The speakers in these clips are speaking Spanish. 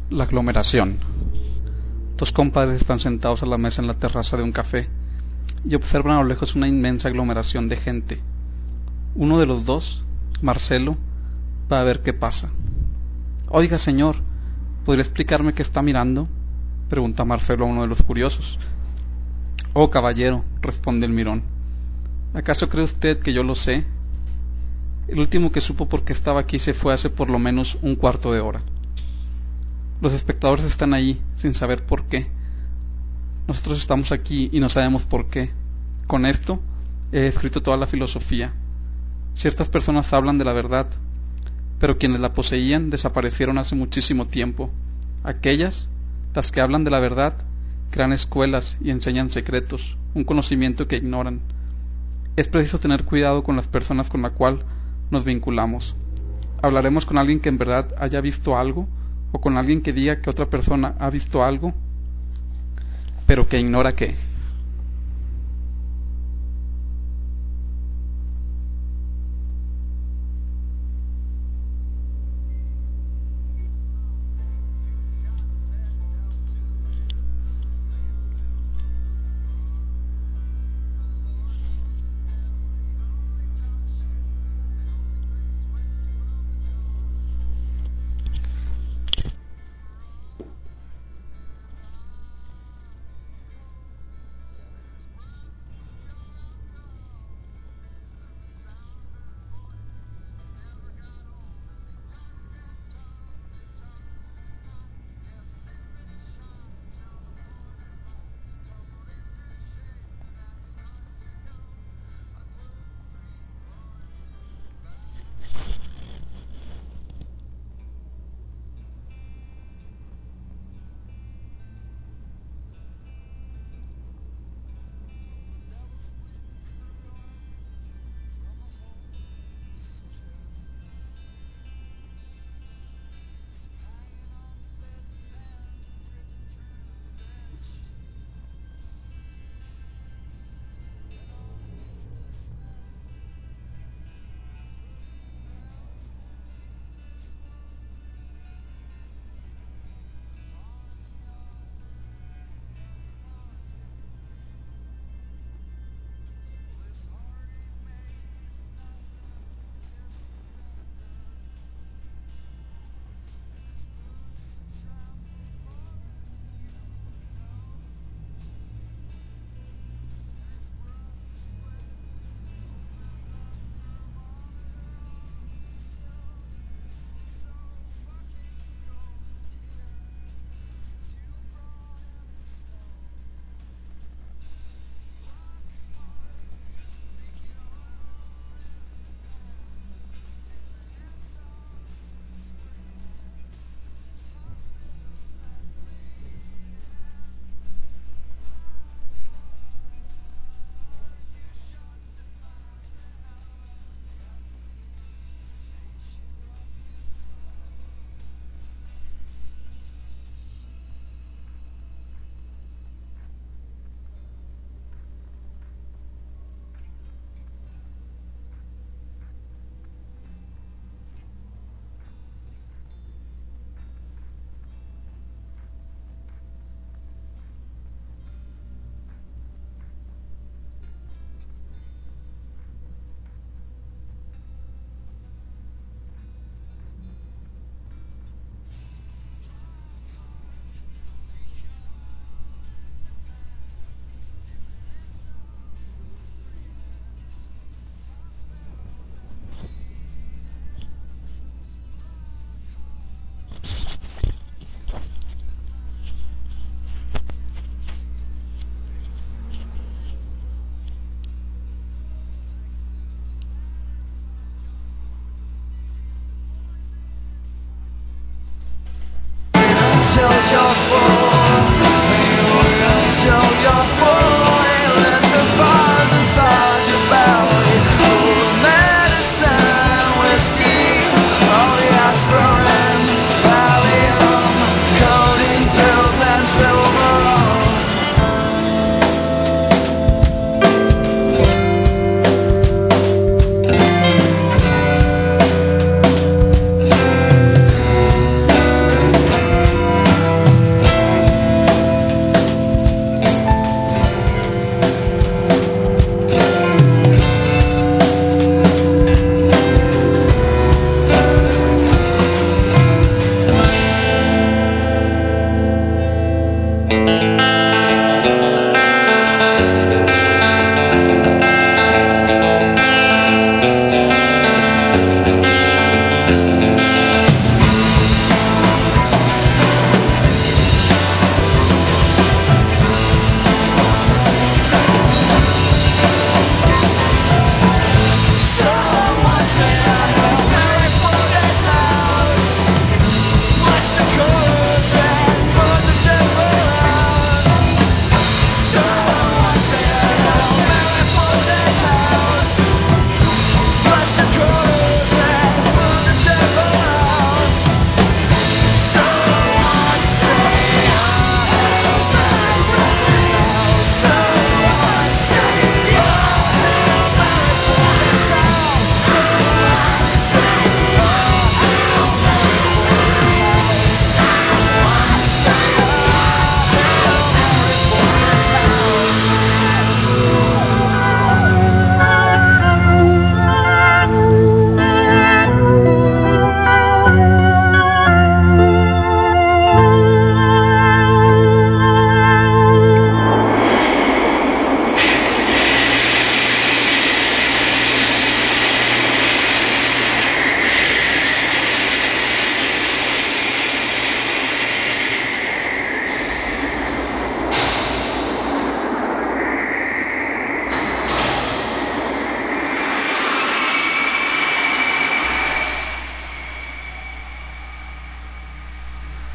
La aglomeración. Dos compadres están sentados a la mesa en la terraza de un café y observan a lo lejos una inmensa aglomeración de gente. Uno de los dos, Marcelo, va a ver qué pasa. Oiga, señor, ¿podría explicarme qué está mirando?, pregunta Marcelo a uno de los curiosos. Oh, caballero, responde el mirón, ¿acaso cree usted que yo lo sé? El último que supo por qué estaba aquí se fue hace por lo menos un cuarto de hora. Los espectadores están ahí sin saber por qué. Nosotros estamos aquí y no sabemos por qué. Con esto he escrito toda la filosofía. Ciertas personas hablan de la verdad, pero quienes la poseían desaparecieron hace muchísimo tiempo. Aquellas, las que hablan de la verdad, crean escuelas y enseñan secretos, un conocimiento que ignoran. Es preciso tener cuidado con las personas con las cuales nos vinculamos. ¿Hablaremos con alguien que en verdad haya visto algo, o con alguien que diga que otra persona ha visto algo, pero que ignora qué?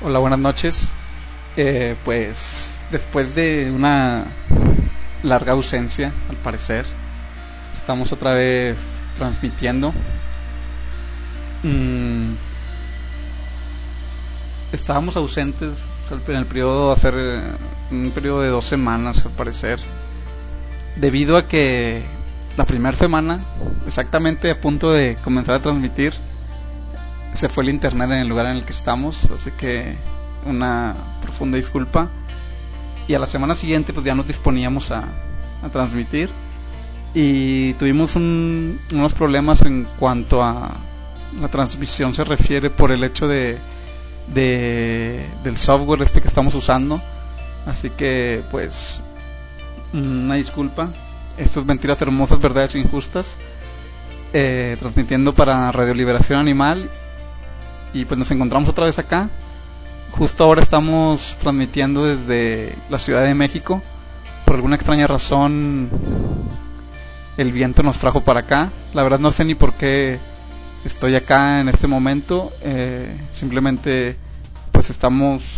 Hola, buenas noches. Pues después de una larga ausencia, al parecer, estamos otra vez transmitiendo. Estábamos ausentes en el periodo, hacer un periodo de 2 semanas, al parecer, debido a que la primera semana, exactamente a punto de comenzar a transmitir, se fue el internet en el lugar en el que estamos, así que una profunda disculpa. Y a la semana siguiente pues ya nos disponíamos a transmitir y tuvimos unos problemas en cuanto a la transmisión se refiere, por el hecho del software que estamos usando. Así que pues una disculpa. Esto es Mentiras Hermosas, Verdades Injustas, transmitiendo para Radio Liberación Animal. Y pues nos encontramos otra vez acá. Justo ahora estamos transmitiendo desde la Ciudad de México. Por alguna extraña razón el viento nos trajo para acá. La verdad no sé ni por qué estoy acá en este momento. Simplemente pues estamos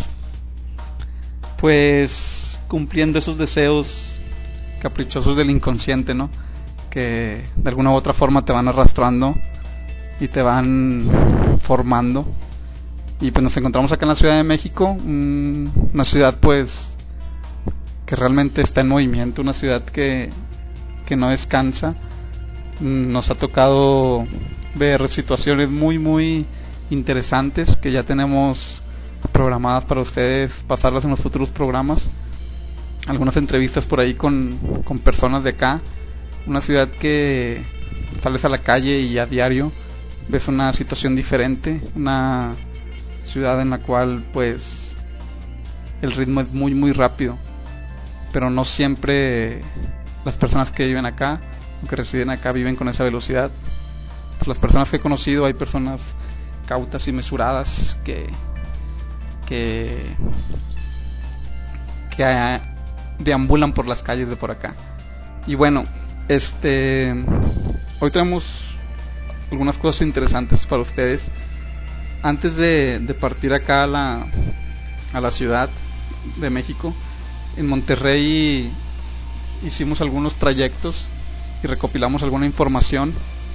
pues cumpliendo esos deseos caprichosos del inconsciente, ¿no? Que de alguna u otra forma te van arrastrando y te van formando. Y pues nos encontramos acá en la Ciudad de México, una ciudad pues que realmente está en movimiento, una ciudad que no descansa. Nos ha tocado ver situaciones muy muy interesantes que ya tenemos programadas para ustedes, pasarlas en los futuros programas. Algunas entrevistas por ahí con personas de acá. Una ciudad que sales a la calle y a diario ves una situación diferente, una ciudad en la cual pues el ritmo es muy muy rápido, pero no siempre las personas que viven acá o que residen acá viven con esa velocidad. Entre las personas que he conocido hay personas cautas y mesuradas que deambulan por las calles de por acá. Y bueno, hoy tenemos algunas cosas interesantes para ustedes. Antes de partir acá a la Ciudad de México, en Monterrey hicimos algunos trayectos y recopilamos alguna información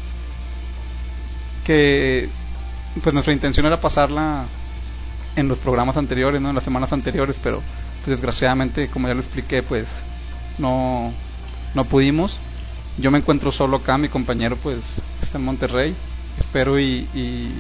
que pues nuestra intención era pasarla en los programas anteriores, ¿no? En las semanas anteriores, pero pues desgraciadamente, como ya lo expliqué, pues no pudimos. Yo me encuentro solo acá, mi compañero pues está en Monterrey. Espero y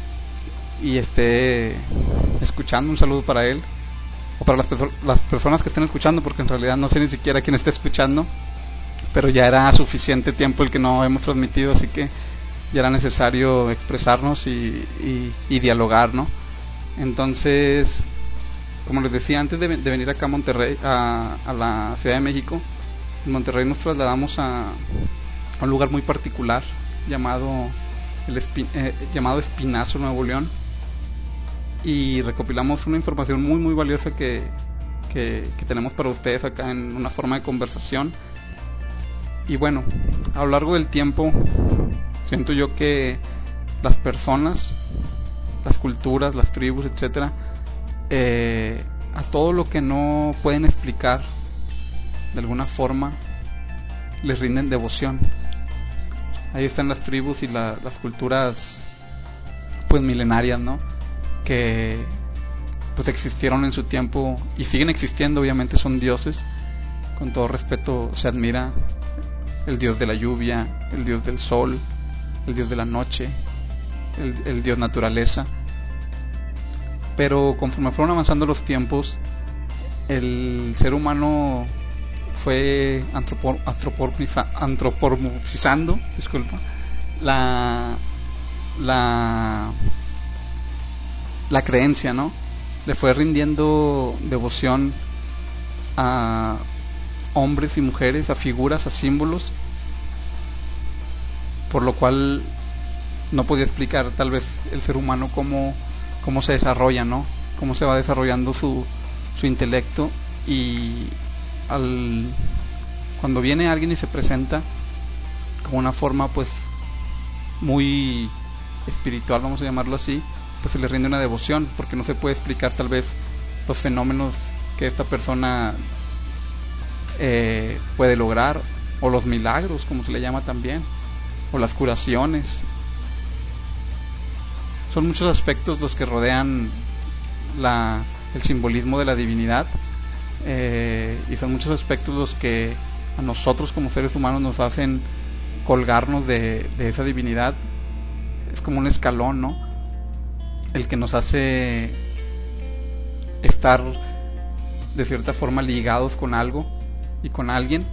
esté escuchando. Un saludo para él o para las personas que estén escuchando, porque en realidad no sé ni siquiera quién está escuchando, pero ya era suficiente tiempo el que no hemos transmitido, así que ya era necesario expresarnos y dialogar, ¿no? Entonces, como les decía, antes de venir acá a Monterrey, a la Ciudad de México, en Monterrey nos trasladamos a un lugar muy particular llamado llamado Espinazo, Nuevo León, y recopilamos una información muy muy valiosa que tenemos para ustedes acá en una forma de conversación. Y bueno, a lo largo del tiempo siento yo que las personas, las culturas, las tribus, etcétera, a todo lo que no pueden explicar de alguna forma les rinden devoción. Ahí están las tribus y las culturas pues milenarias, ¿no? Que pues existieron en su tiempo y siguen existiendo. Obviamente son dioses. Con todo respeto se admira el dios de la lluvia, el dios del sol, el dios de la noche, el dios naturaleza. Pero conforme fueron avanzando los tiempos, el ser humano fue antropomorfizando, disculpa, la creencia, ¿no? Le fue rindiendo devoción a hombres y mujeres, a figuras, a símbolos, por lo cual no podía explicar tal vez el ser humano cómo se desarrolla, ¿no? Cómo se va desarrollando su intelecto. Y cuando viene alguien y se presenta como una forma pues muy espiritual, vamos a llamarlo así, pues se le rinde una devoción, porque no se puede explicar tal vez los fenómenos que esta persona puede lograr, o los milagros, como se le llama también, o las curaciones. Son muchos aspectos los que rodean el simbolismo de la divinidad, y son muchos aspectos los que a nosotros como seres humanos nos hacen colgarnos de esa divinidad. Es como un escalón, ¿no? El que nos hace estar de cierta forma ligados con algo y con alguien.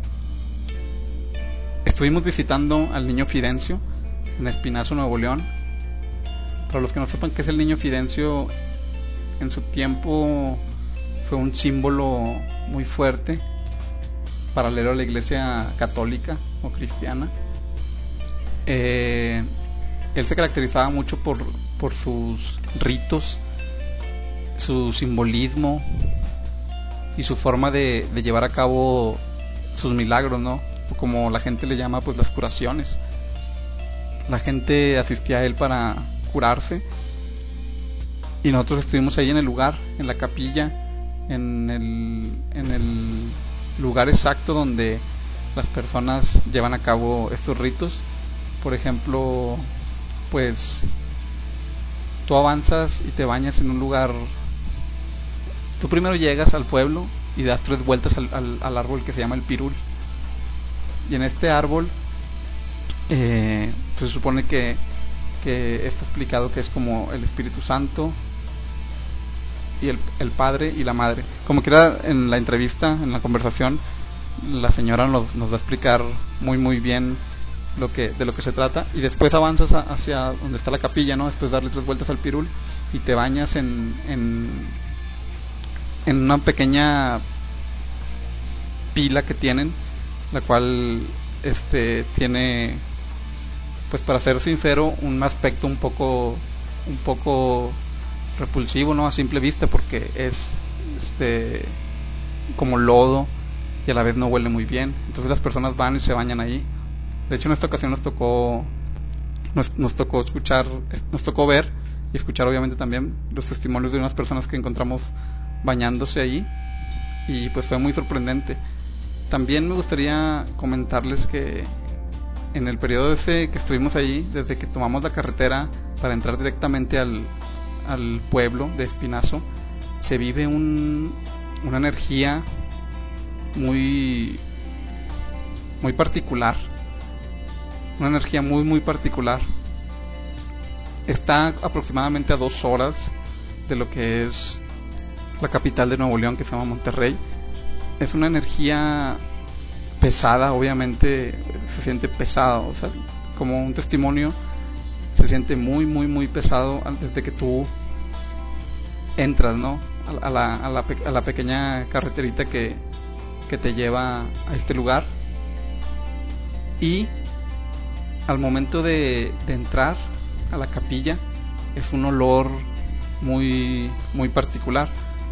Estuvimos visitando al niño Fidencio en Espinazo, Nuevo León. Para los que no sepan qué es el niño Fidencio, en su tiempo fue un símbolo muy fuerte, paralelo a la iglesia católica o cristiana. Él se caracterizaba mucho por sus ritos, su simbolismo y su forma de llevar a cabo sus milagros, ¿no? O como la gente le llama, pues las curaciones. La gente asistía a él para curarse, y nosotros estuvimos ahí en el lugar, en la capilla, en el lugar exacto donde las personas llevan a cabo estos ritos. Por ejemplo, pues tú avanzas y te bañas en un lugar. Tú primero llegas al pueblo y das 3 vueltas al árbol que se llama el pirul, y en este árbol pues se supone que está explicado que es como el Espíritu Santo y el Padre y la Madre. Como quiera, en la entrevista, en la conversación, la señora nos va a explicar muy bien de lo que se trata. Y después avanzas hacia donde está la capilla, ¿no? Después de darle 3 vueltas al pirul y te bañas en una pequeña pila que tienen, la cual tiene, pues para ser sincero, un aspecto un poco repulsivo, ¿no? A simple vista, porque es como lodo y a la vez no huele muy bien. Entonces las personas van y se bañan ahí. De hecho, en esta ocasión nos tocó ver y escuchar obviamente también los testimonios de unas personas que encontramos bañándose ahí, y pues fue muy sorprendente. También me gustaría comentarles que en el periodo ese que estuvimos ahí, desde que tomamos la carretera para entrar directamente al pueblo de Espinazo, se vive una energía muy particular, una energía muy particular. Está aproximadamente a 2 horas de lo que es la capital de Nuevo León, que se llama Monterrey. Es una energía pesada, obviamente se siente pesado, o sea, como un testimonio, se siente muy pesado desde que tú entras, ¿no? A la pequeña carreterita que te lleva a este lugar. Y al momento de entrar a la capilla, es un olor muy particular,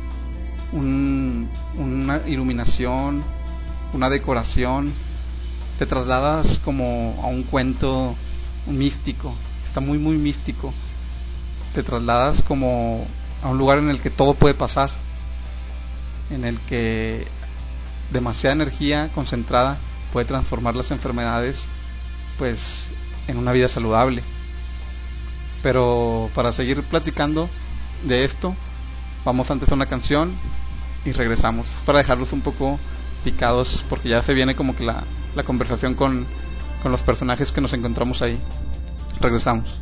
una iluminación, una decoración. Te trasladas como a un cuento místico, está muy místico. Te trasladas como a un lugar en el que todo puede pasar, en el que demasiada energía concentrada puede transformar las enfermedades, pues, en una vida saludable. Pero para seguir platicando de esto, vamos antes a una canción y regresamos. Es para dejarlos un poco picados, porque ya se viene como que la conversación con los personajes que nos encontramos ahí. Regresamos.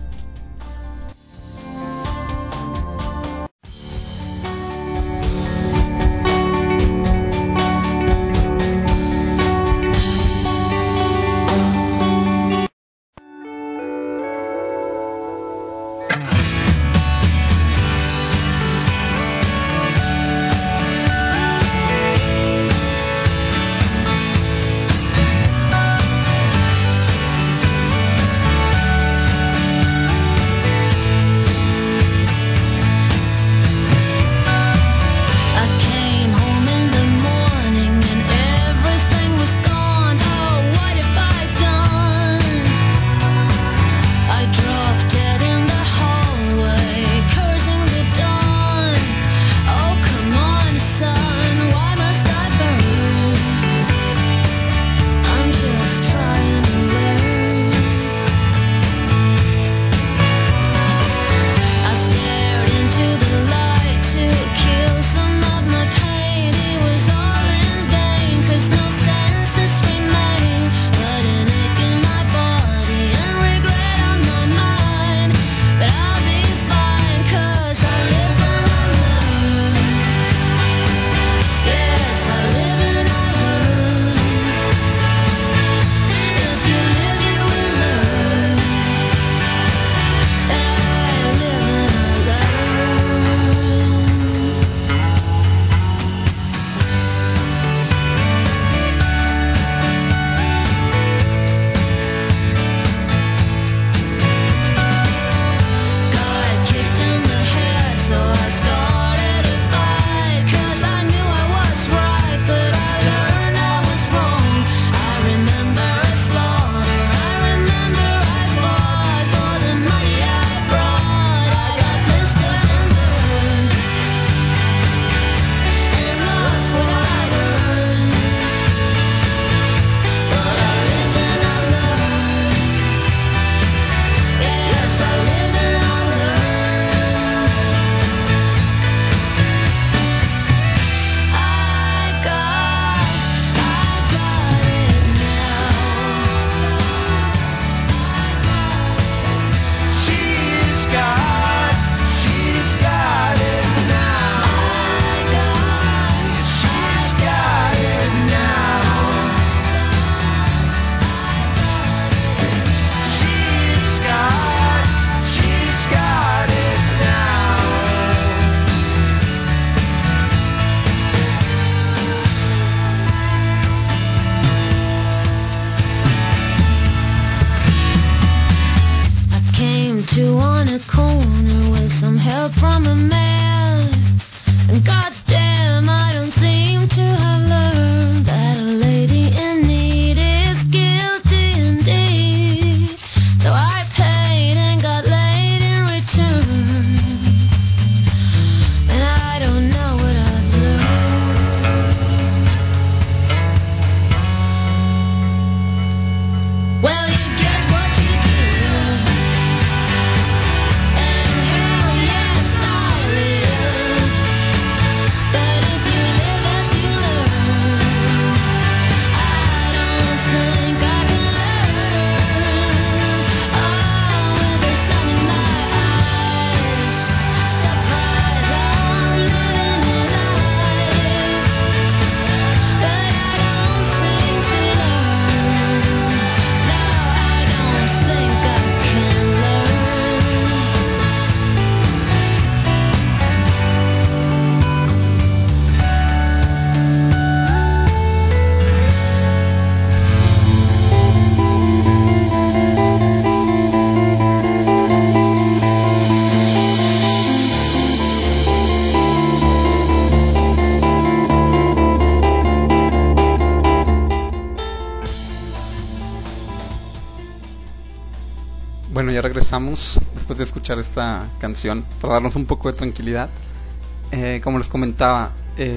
regresamos después de escuchar esta canción para darnos un poco de tranquilidad. Como les comentaba,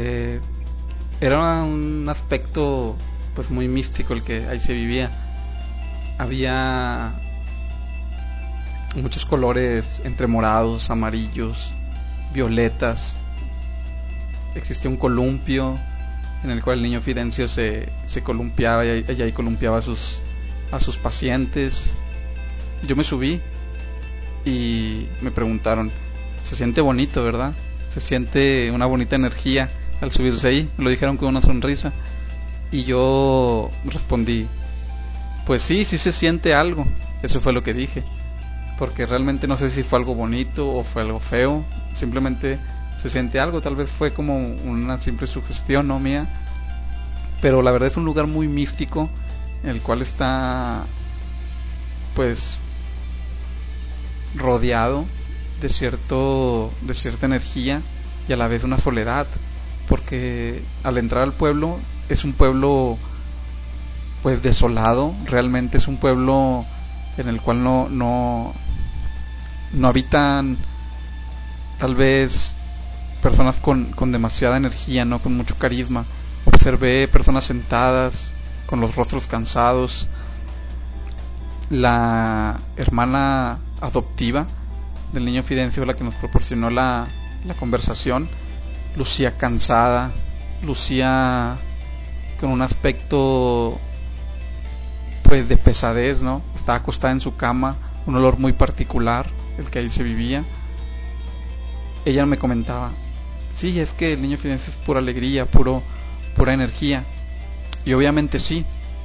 era un aspecto pues muy místico el que ahí se vivía. Había muchos colores entre morados, amarillos, violetas. Existía un columpio en el cual el niño Fidencio se columpiaba y ahí columpiaba a sus pacientes. Yo me subí y me preguntaron, se siente bonito, ¿verdad? Se siente una bonita energía al subirse ahí. Me lo dijeron con una sonrisa y yo respondí, pues sí se siente algo. Eso fue lo que dije, porque realmente no sé si fue algo bonito o fue algo feo. Simplemente se siente algo. Tal vez fue como una simple sugestión, ¿no? Mía. Pero la verdad es un lugar muy místico, en el cual está pues rodeado de cierta energía y a la vez una soledad, porque al entrar al pueblo es un pueblo pues desolado. Realmente es un pueblo en el cual no habitan tal vez personas con demasiada energía, no con mucho carisma. Observé personas sentadas con los rostros cansados. La hermana adoptiva del niño Fidencio, la que nos proporcionó la conversación, lucía cansada, lucía con un aspecto pues de pesadez, ¿no? Estaba acostada en su cama, un olor muy particular, el que ahí se vivía. Ella me comentaba, sí, es que el niño Fidencio es pura alegría, pura energía. Y obviamente sí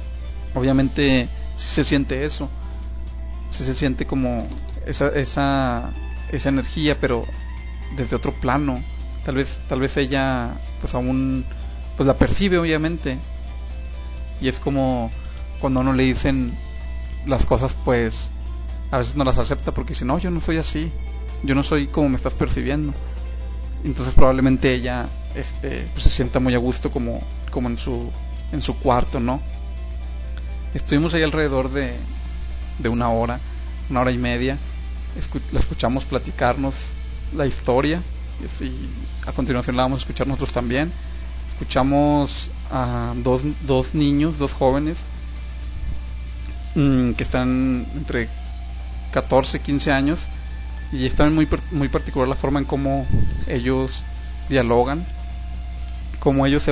se siente eso, sí se siente como esa energía, pero desde otro plano. Tal vez ella pues aún pues la percibe, obviamente. Y es como cuando a uno le dicen las cosas, pues a veces no las acepta porque dice, no, yo no soy así, yo no soy como me estás percibiendo. Entonces probablemente ella pues se sienta muy a gusto como en su cuarto, ¿no? Estuvimos ahí alrededor de una hora y media. La escuchamos platicarnos la historia y a continuación la vamos a escuchar nosotros también. Escuchamos a dos niños, dos jóvenes que están entre 14 y 15 años, y está muy particular la forma en cómo ellos dialogan, cómo ellos se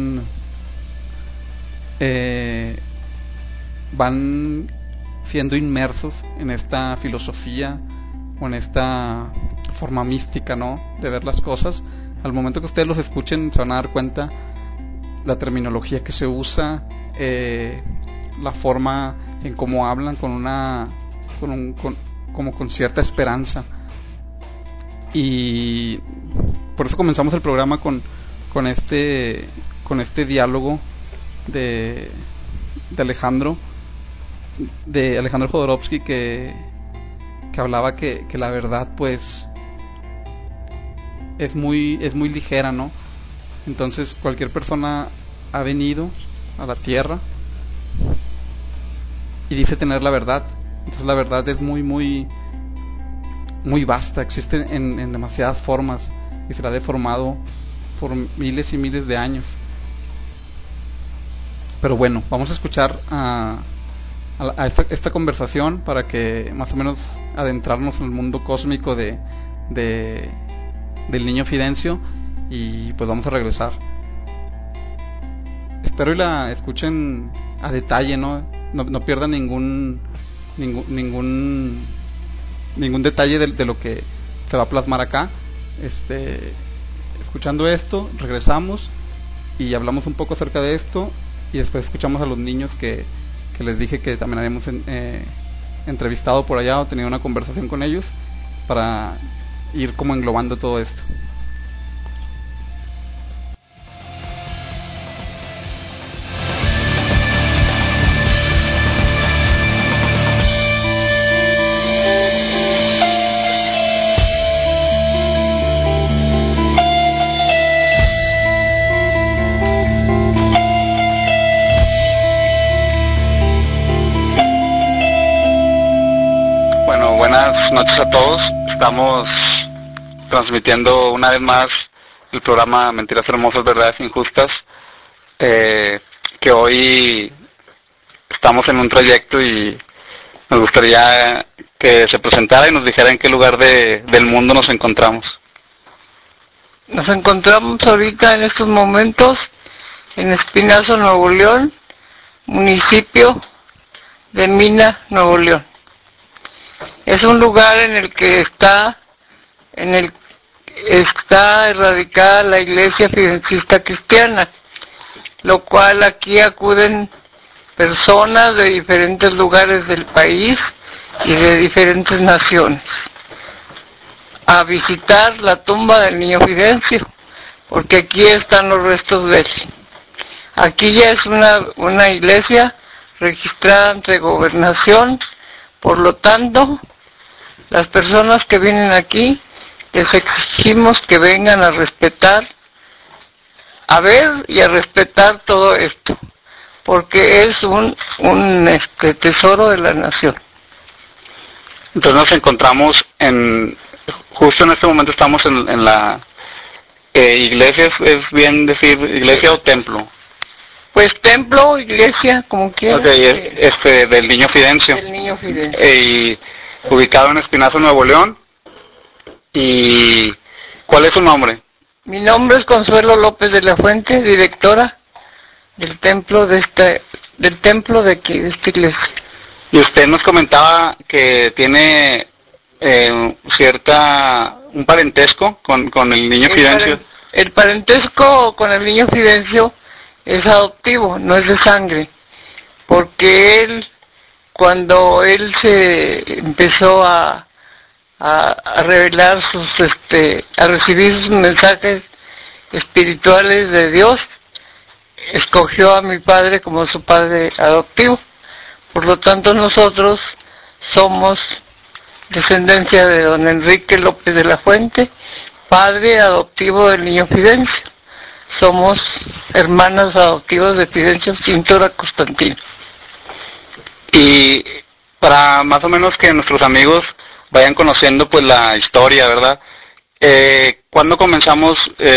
van siendo inmersos en esta filosofía o en esta forma mística, ¿no?, de ver las cosas. Al momento que ustedes los escuchen se van a dar cuenta la terminología que se usa, la forma en cómo hablan como con cierta esperanza. Y por eso comenzamos el programa con este diálogo de Alejandro Jodorowsky, que hablaba que la verdad pues es muy ligera, ¿no? Entonces cualquier persona ha venido a la tierra y dice tener la verdad. Entonces la verdad es muy vasta, existe en demasiadas formas y será deformado por miles y miles de años. Pero bueno, vamos a escuchar a esta conversación para que más o menos adentrarnos en el mundo cósmico del niño Fidencio, y pues vamos a regresar. Espero y la escuchen a detalle, no pierdan ningún detalle de lo que se va a plasmar acá. Escuchando esto, regresamos y hablamos un poco acerca de esto, y después escuchamos a los niños que les dije que también habíamos entrevistado por allá o tenido una conversación con ellos, para ir como englobando todo esto. noches a todos. Estamos transmitiendo una vez más el programa Mentiras Hermosas, Verdades Injustas, que hoy estamos en un trayecto y nos gustaría que se presentara y nos dijera en qué lugar del mundo nos encontramos. Nos encontramos ahorita en estos momentos en Espinazo, Nuevo León, municipio de Mina, Nuevo León. Es un lugar en el que está erradicada la Iglesia Fidencista Cristiana, lo cual aquí acuden personas de diferentes lugares del país y de diferentes naciones a visitar la tumba del niño Fidencio, porque aquí están los restos de él. Aquí ya es una iglesia registrada ante Gobernación, por lo tanto, las personas que vienen aquí, les exigimos que vengan a respetar, a ver y a respetar todo esto, porque es un tesoro de la nación. Entonces nos encontramos justo en este momento estamos en la iglesia, ¿es bien decir iglesia o templo? Pues templo o iglesia, como quieras. Okay, del niño Fidencio. Del niño Fidencio. Y ubicado en Espinazo, Nuevo León. ¿Y cuál es su nombre? Mi nombre es Consuelo López de la Fuente, directora del templo de aquí, de esta iglesia. Y usted nos comentaba que tiene un parentesco con el niño Fidencio. El parentesco con el niño Fidencio es adoptivo, no es de sangre, porque cuando él se empezó a revelar a recibir sus mensajes espirituales de Dios, escogió a mi padre como su padre adoptivo. Por lo tanto, nosotros somos descendencia de don Enrique López de la Fuente, padre adoptivo del niño Fidencio. Somos hermanas adoptivas de Fidencio Cintura Constantino. Y para más o menos que nuestros amigos vayan conociendo pues la historia, ¿verdad? ¿Cuándo comenzamos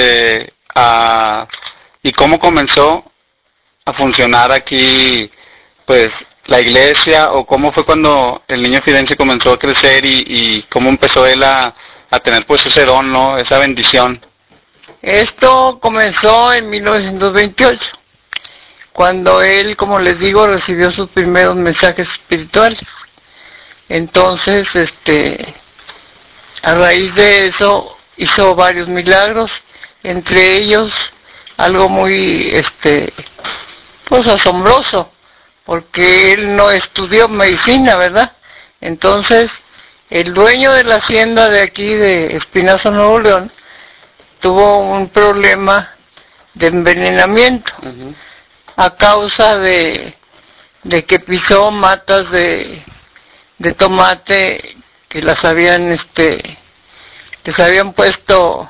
y cómo comenzó a funcionar aquí pues la iglesia, o cómo fue cuando el niño Fidencio comenzó a crecer y cómo empezó él a tener pues ese don, ¿no? Esa bendición? Esto comenzó en 1928, cuando él, como les digo, recibió sus primeros mensajes espirituales. Entonces, a raíz de eso, hizo varios milagros, entre ellos algo muy, pues asombroso, porque él no estudió medicina, ¿verdad? Entonces, el dueño de la hacienda de aquí, de Espinazo, Nuevo León, tuvo un problema de envenenamiento a causa de que pisó matas de tomate que les habían puesto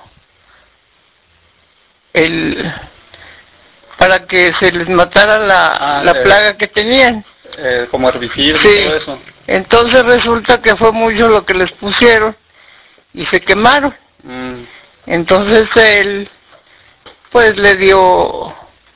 para que se les matara la plaga que tenían. Como herbicidas, sí. Y todo eso. Entonces resulta que fue mucho lo que les pusieron y se quemaron. Entonces él, pues le dio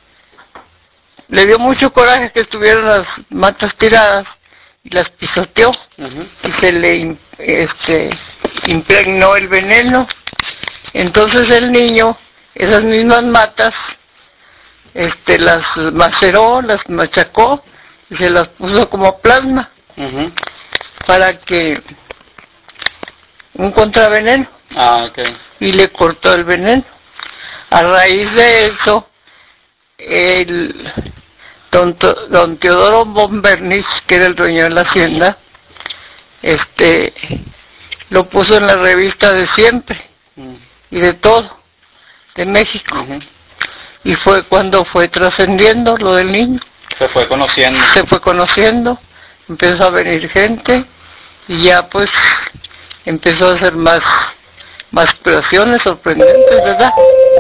mucho coraje que estuvieran las matas tiradas y las pisoteó, y se le impregnó el veneno. Entonces el niño, esas mismas matas, las maceró, las machacó y se las puso como plasma para que un contraveneno. Y le cortó el veneno. A raíz de eso, don Teodoro von Bernis, que era el dueño de la hacienda, lo puso en la revista de Siempre y de todo, de México. Y fue cuando fue trascendiendo lo del niño. Se fue conociendo, empezó a venir gente y ya pues empezó a hacer más curaciones sorprendentes, ¿verdad?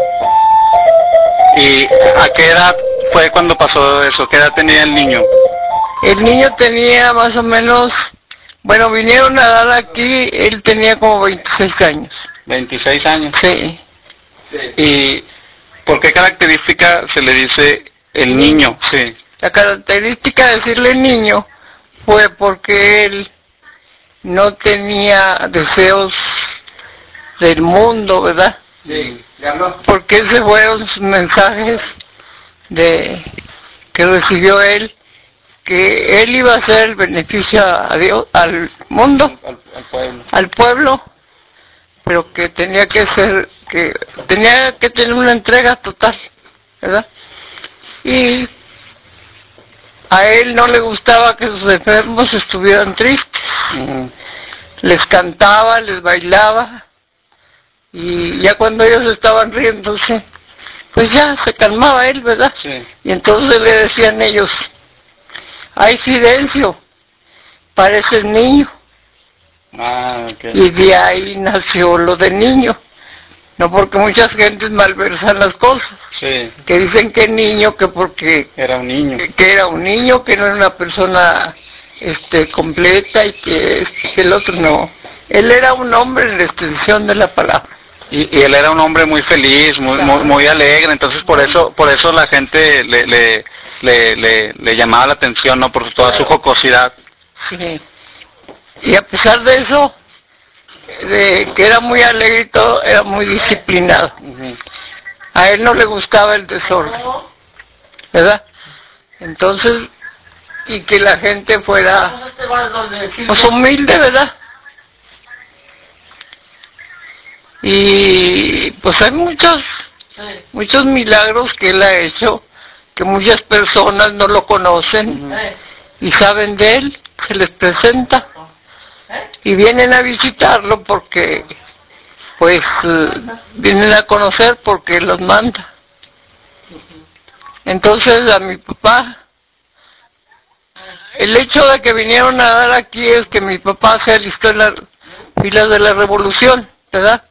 ¿Y a qué edad fue cuando pasó eso? ¿Qué edad tenía el niño? El niño tenía más o menos Bueno, vinieron a dar aquí, él tenía como 26 años. 26 años. Sí. ¿Y por qué característica se le dice el niño? Sí. La característica de decirle niño fue porque él no tenía deseos del mundo, ¿verdad? Sí. Porque ese fueron sus mensajes que recibió él, que él iba a hacer el beneficio a Dios, al mundo, al pueblo, pero que tenía que tener una entrega total, ¿verdad? Y a él no le gustaba que sus enfermos estuvieran tristes. Les cantaba, les bailaba, y ya cuando ellos estaban riéndose, pues ya se calmaba él, ¿verdad? Sí. Y entonces le decían ellos, hay silencio, pareces niño. Okay. Y de ahí nació lo de niño. No, porque muchas gentes malversan las cosas. Sí. Que dicen que niño, que porque era un niño. Que era un niño, que no era una persona completa, y que el otro no. Él era un hombre en la extensión de la palabra. Y él era un hombre muy feliz, muy alegre, entonces por eso la gente le llamaba la atención, ¿no? Por toda su jocosidad. Sí. Y a pesar de eso, de que era muy alegre y todo, era muy disciplinado. A él no le gustaba el desorden, ¿verdad? Entonces, y que la gente fuera pues humilde, ¿verdad? Y pues hay muchos milagros que él ha hecho, que muchas personas no lo conocen y saben de él, se les presenta y vienen a visitarlo porque pues vienen a conocer porque él los manda. Entonces a mi papá, el hecho de que vinieron a dar aquí es que mi papá se alistó en las filas de la revolución, ¿verdad?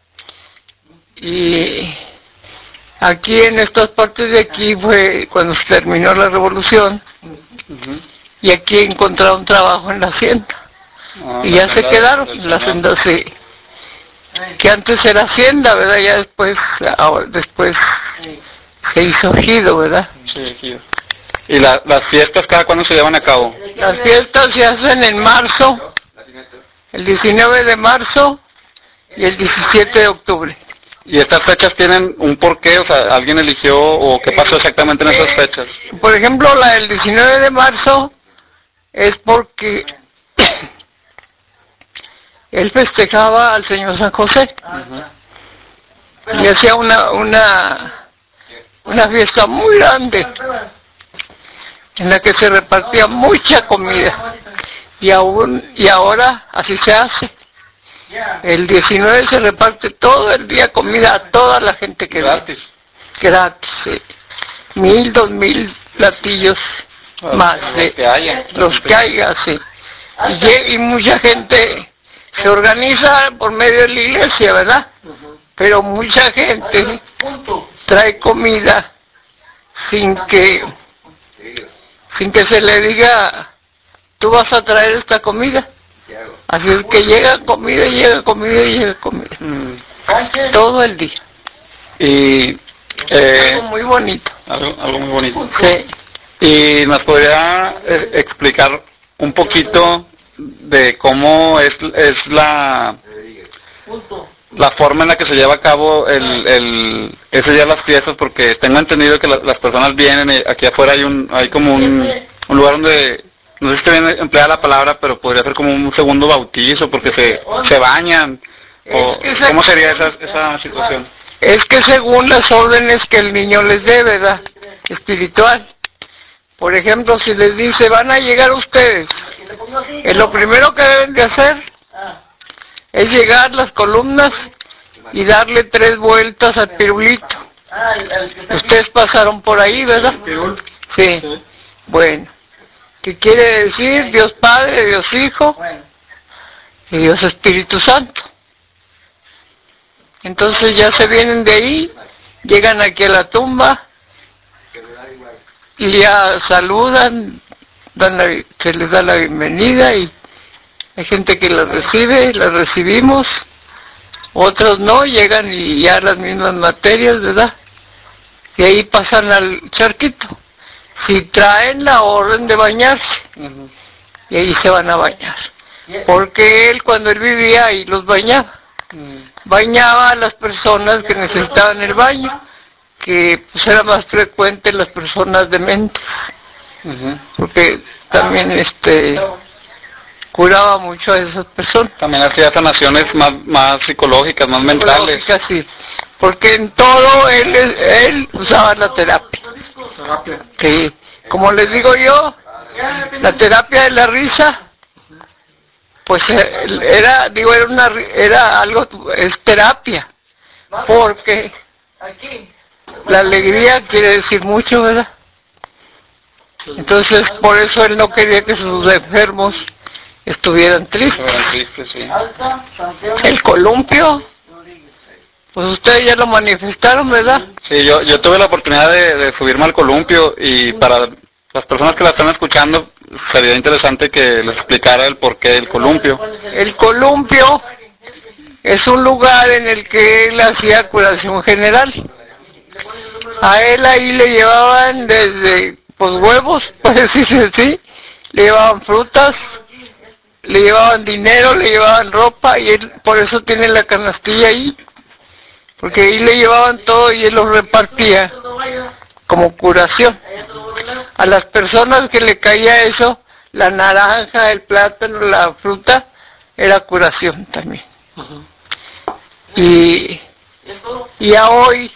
Y aquí en estas partes de aquí fue cuando se terminó la revolución, y aquí encontraron trabajo en la hacienda, y ya se quedaron en la hacienda, sí, que antes era hacienda, ¿verdad? Ya después se hizo ejido, ¿verdad? Sí, ejido. ¿Y las fiestas cada cuándo se llevan a cabo? Las fiestas se hacen en marzo, el 19 de marzo y el 17 de octubre. ¿Y estas fechas tienen un porqué? O sea, ¿alguien eligió o qué pasó exactamente en esas fechas? Por ejemplo, la del 19 de marzo es porque él festejaba al Señor San José. Y hacía una fiesta muy grande en la que se repartía mucha comida. Y ahora así se hace. El 19 se reparte todo el día comida a toda la gente que gratis. Gratis, sí. 1,000, 2,000 platillos más de los que haya, sí. Y mucha gente se organiza por medio de la iglesia, ¿verdad? Pero mucha gente trae comida sin que se le diga, tú vas a traer esta comida. Así es que llega comida, llega comida y llega comida. Todo el día. Y algo muy bonito. Algo muy bonito. Sí. ¿Y nos podría explicar un poquito de cómo es la forma en la que se lleva a cabo ese día las fiestas? Porque tengo entendido que las personas vienen y aquí afuera hay como un lugar donde, no sé si está bien empleada la palabra, pero podría ser como un segundo bautizo porque se bañan. O, ¿cómo sería esa situación? Es que según las órdenes que el niño les dé, ¿verdad? Espiritual. Por ejemplo, si les dice, van a llegar ustedes, lo primero que deben de hacer es llegar las columnas y darle 3 vueltas al pirulito. Ustedes pasaron por ahí, ¿verdad? Sí. Bueno, ¿qué quiere decir? Dios Padre, Dios Hijo y Dios Espíritu Santo. Entonces ya se vienen de ahí, llegan aquí a la tumba y ya saludan, se les da la bienvenida y Hay gente que las recibe, las recibimos, otros no, llegan y ya las mismas materias, ¿verdad? Y ahí pasan al charquito. Si traen la orden de bañarse, y ahí se van a bañar. Porque él, cuando él vivía ahí, los bañaba. Bañaba a las personas que necesitaban el baño, que pues era más frecuente las personas dementes. Porque también curaba mucho a esas personas. También hacía sanaciones más psicológicas, más mentales. Sí, porque en todo él usaba la terapia. Sí, como les digo yo, la terapia de la risa, pues es terapia, porque la alegría quiere decir mucho, ¿verdad? Entonces, por eso él no quería que sus enfermos estuvieran tristes. Sí. El columpio, pues ustedes ya lo manifestaron, ¿verdad? Sí, yo tuve la oportunidad de subirme al columpio, y para las personas que la están escuchando sería interesante que les explicara el porqué del columpio. El columpio es un lugar en el que él hacía curación general. A él ahí le llevaban desde huevos, por decirse así, le llevaban frutas, le llevaban dinero, le llevaban ropa, y él por eso tiene la canastilla ahí, porque ahí le llevaban todo y él lo repartía como curación. A las personas que le caía eso, la naranja, el plátano, la fruta, era curación también. Y a hoy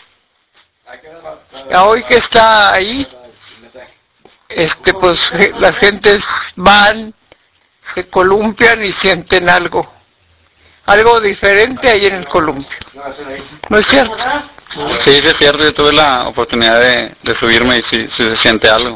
que está ahí, pues las gentes van, se columpian y sienten algo diferente ahí en el columpio. ¿No es cierto? Sí, es cierto, yo tuve la oportunidad de subirme y sí se siente algo.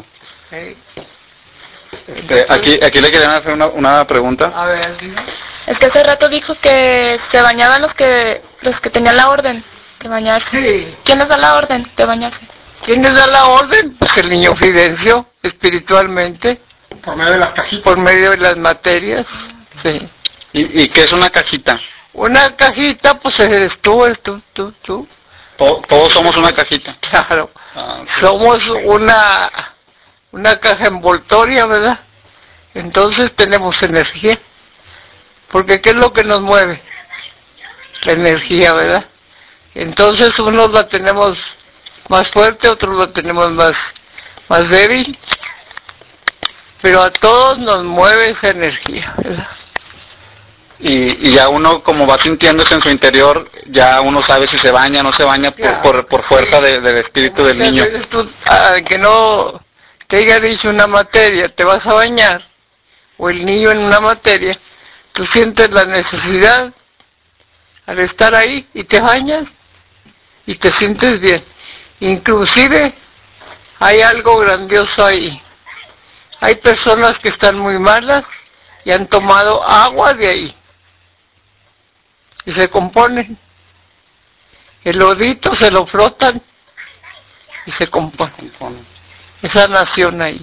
Aquí le querían hacer una pregunta. A ver, es que hace rato dijo que se bañaban los que tenían la orden de bañarse. Sí. ¿Quiénes dan la orden de bañarse? ¿Quiénes dan la orden? Pues el niño Fidencio, espiritualmente. Por medio de las cajitas. Por medio de las materias. Sí. ¿Y qué es una cajita? Una cajita, pues eres tú. Todos somos una cajita. Claro. Okay. Somos una caja envoltoria, ¿verdad? Entonces tenemos energía. Porque ¿qué es lo que nos mueve? La energía, ¿verdad? Entonces unos la tenemos más fuerte, otros la tenemos más débil. Pero a todos nos mueve esa energía, ¿verdad? Y ya uno, como va sintiéndose en su interior, ya uno sabe si se baña o no se baña por fuerza del espíritu del niño. Tú, que no te haya dicho una materia, te vas a bañar, o el niño en una materia, tú sientes la necesidad al estar ahí y te bañas y te sientes bien. Inclusive hay algo grandioso ahí. Hay personas que están muy malas y han tomado agua de ahí y se componen. El lodito se lo frotan y se componen. Esa nación ahí.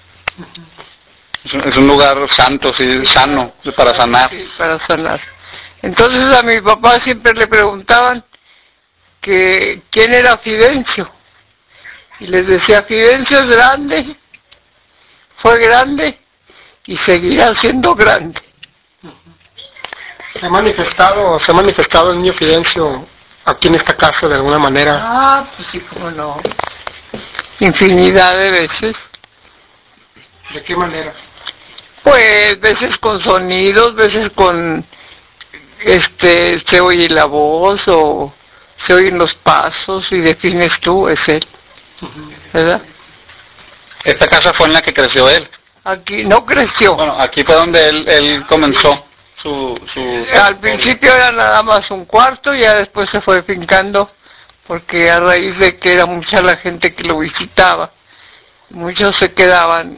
Es un lugar santo, sí, sano, para sanar. Sí, para sanar. Entonces a mi papá siempre le preguntaban que quién era Fidencio. Y les decía, Fidencio es grande, fue grande y seguirá siendo grande. ¿Se ha manifestado el niño Fidencio aquí en esta casa de alguna manera? Pues sí, cómo no. Infinidad de veces. ¿De qué manera? Pues veces con sonidos, veces con se oye la voz o se oyen los pasos y defines tú, es él, ¿verdad? Esta casa fue en la que creció él. Aquí no creció. Bueno, aquí fue donde él comenzó su... Al principio era nada más un cuarto, ya después se fue fincando, porque a raíz de que era mucha la gente que lo visitaba, muchos se quedaban,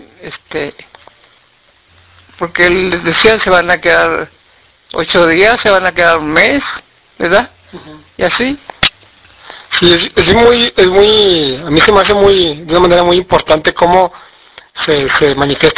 porque él les decía, se van a quedar 8 días, se van a quedar un mes, ¿verdad? Y así. Sí, es muy, a mí se me hace de una manera muy importante cómo se manifiesta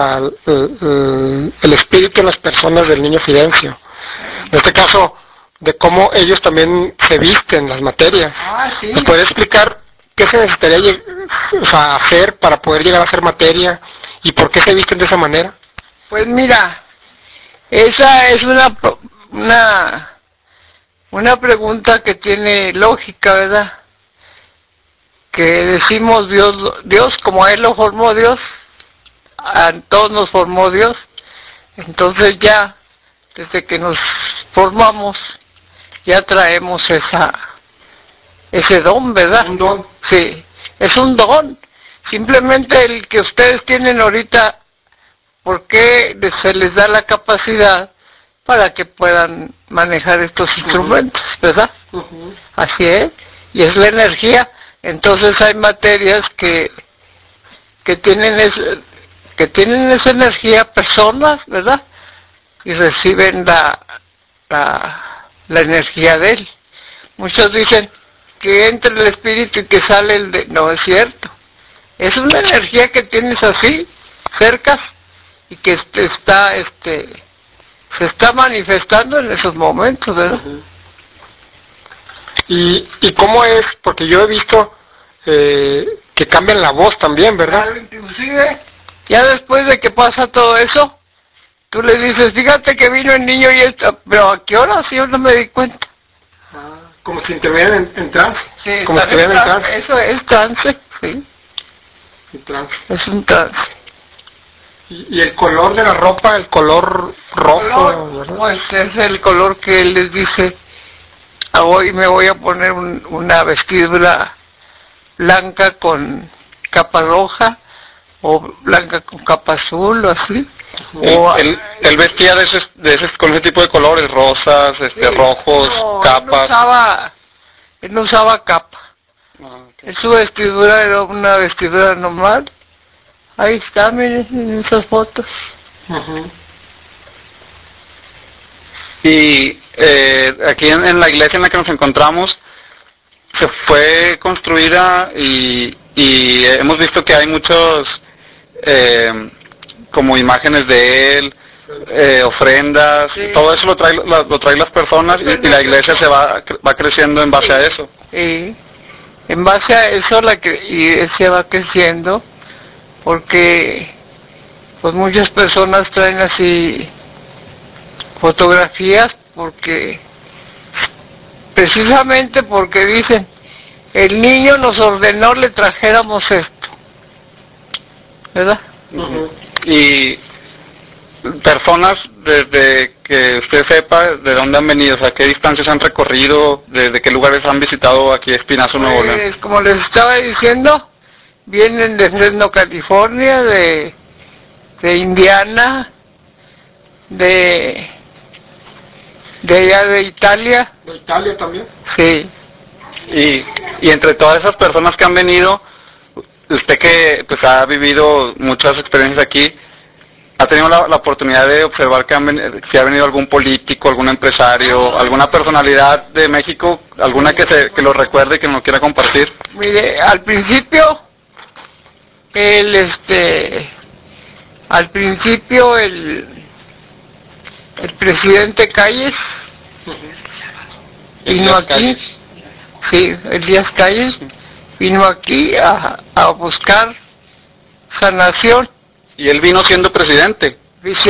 el espíritu en las personas del niño Fidencio. En este caso, de cómo ellos también se visten, las materias. Sí. ¿Me podría explicar qué se necesitaría hacer para poder llegar a ser materia y por qué se visten de esa manera? Pues mira, esa es una pregunta que tiene lógica, ¿verdad? Que decimos Dios como a Él lo formó Dios, a todos nos formó Dios, entonces ya, desde que nos formamos, ya traemos ese don, ¿verdad? Un don. Sí, es un don, simplemente el que ustedes tienen ahorita, porque se les da la capacidad para que puedan manejar estos instrumentos, ¿verdad? Así es, y es la energía. Entonces hay materias que tienen esa energía, personas, ¿verdad? Y reciben la energía de él. Muchos dicen que entra el espíritu y que sale no es cierto. Es una energía que tienes así, cerca, y que se está manifestando en esos momentos, ¿verdad? ¿Y cómo es? Porque yo he visto que cambian la voz también, ¿verdad? Claro, inclusive, ya después de que pasa todo eso, tú le dices, fíjate que vino el niño y pero ¿a qué hora? Si yo no me di cuenta. Como si intervinieran en trance. Sí, como si estuvieran en trance. Eso es trance, sí. En trance. Es un trance. Y el color de la ropa, el color rojo, ¿verdad? Pues es el color que él les dice, hoy me voy a poner una vestidura blanca con capa roja, o blanca con capa azul, o así. Él vestía con ese tipo de colores, rosas, rojos, capas. Él no usaba capa. Su vestidura era una vestidura normal. Ahí está, miren, en esas fotos. Y aquí en la iglesia en la que nos encontramos se fue construida y hemos visto que hay muchos como imágenes de él, ofrendas, sí. Todo eso lo traen las personas y la iglesia se va creciendo en base a eso. Sí, en base a eso la iglesia va creciendo, porque pues muchas personas traen así fotografías, precisamente porque dicen, el niño nos ordenó le trajéramos esto, ¿verdad? Y personas, desde que usted sepa de dónde han venido, o sea, qué distancias han recorrido, desde qué lugares han visitado aquí Espinazo, Nuevo León. Pues, como les estaba diciendo, vienen de Fresno, California, de Indiana, de allá de Italia. ¿De Italia también? Sí. Y entre todas esas personas que han venido, usted que pues ha vivido muchas experiencias aquí, ¿ha tenido la oportunidad de observar si ha venido algún político, algún empresario, alguna personalidad de México, alguna que lo recuerde y que nos quiera compartir? Mire, al principio el presidente Calles vino aquí, sí, Elías Calles vino aquí a buscar sanación. Y él vino siendo presidente.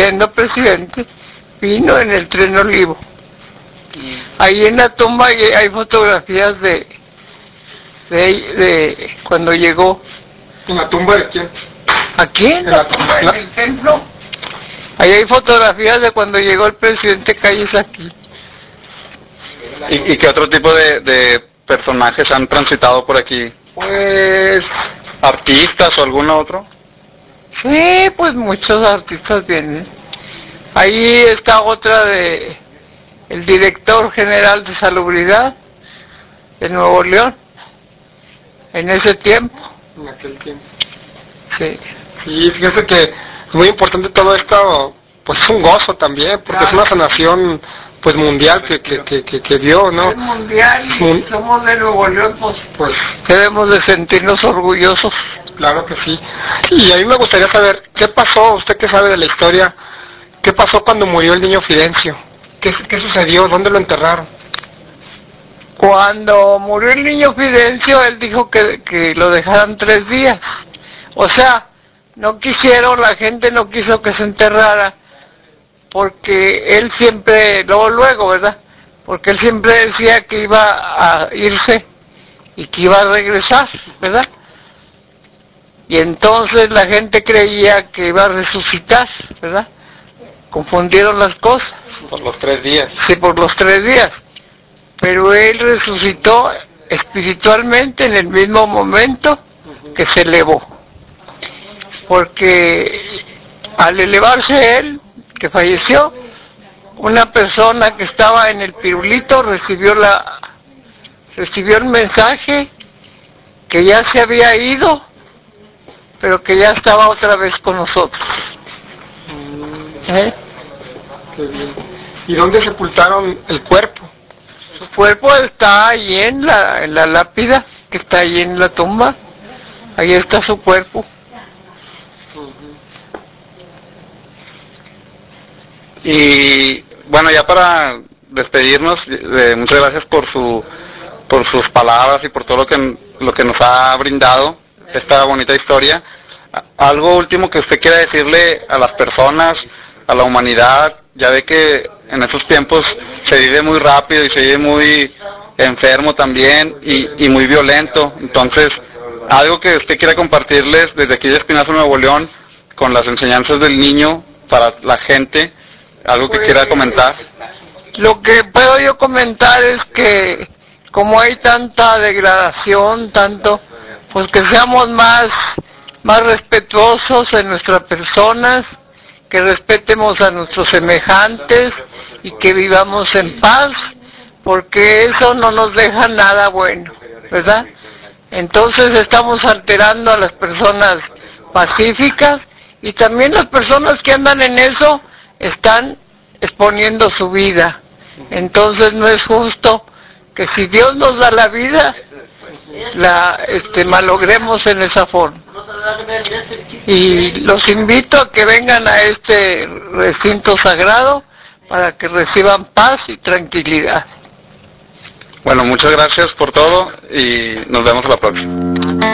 Vino en el Tren Olivo. Ahí en la tumba hay fotografías de cuando llegó. ¿En la tumba de quién? Aquí en la tumba, en el templo. Ahí hay fotografías de cuando llegó el presidente Calles aquí. ¿Y qué otro tipo de personajes han transitado por aquí? Pues ¿artistas o algún otro? Sí, pues muchos artistas vienen. Ahí está otra el director general de Salubridad de Nuevo León, en ese tiempo. En aquel tiempo. Sí. Sí, fíjese que es muy importante todo esto, pues es un gozo también, porque es una sanación pues mundial que dio, ¿no? Es mundial y somos de Nuevo León, pues debemos de sentirnos orgullosos. Claro que sí. Y a mí me gustaría saber, ¿qué pasó, usted que sabe de la historia, qué pasó cuando murió el niño Fidencio? ¿Qué sucedió? ¿Dónde lo enterraron? Cuando murió el niño Fidencio, él dijo que lo dejaran 3 días. O sea, no quisieron, la gente no quiso que se enterrara, porque él siempre, luego, ¿verdad? Porque él siempre decía que iba a irse y que iba a regresar, ¿verdad? Y entonces la gente creía que iba a resucitar, ¿verdad? Confundieron las cosas. Por los 3 días. Sí, por los 3 días. Pero él resucitó espiritualmente en el mismo momento que se elevó. Porque al elevarse él, que falleció, una persona que estaba en el pirulito recibió el mensaje que ya se había ido, pero que ya estaba otra vez con nosotros. Qué bien. ¿Y dónde sepultaron el cuerpo? Su cuerpo está ahí en la lápida, que está ahí en la tumba. Ahí está su cuerpo. Y bueno, ya para despedirnos, muchas gracias por sus palabras y por todo lo que nos ha brindado esta bonita historia. Algo último que usted quiera decirle a las personas, a la humanidad. Ya ve que en esos tiempos se vive muy rápido y se vive muy enfermo también y muy violento. Entonces, algo que usted quiera compartirles desde aquí de Espinazo, Nuevo León, con las enseñanzas del niño para la gente, algo que quiera comentar. Lo que puedo yo comentar es que como hay tanta degradación, pues que seamos más respetuosos en nuestras personas, que respetemos a nuestros semejantes y que vivamos en paz, porque eso no nos deja nada bueno, ¿verdad? Entonces estamos alterando a las personas pacíficas, y también las personas que andan en eso están exponiendo su vida. Entonces no es justo que si Dios nos da la vida, la malogremos en esa forma. Y los invito a que vengan a este recinto sagrado para que reciban paz y tranquilidad. Bueno, muchas gracias por todo y nos vemos a la próxima.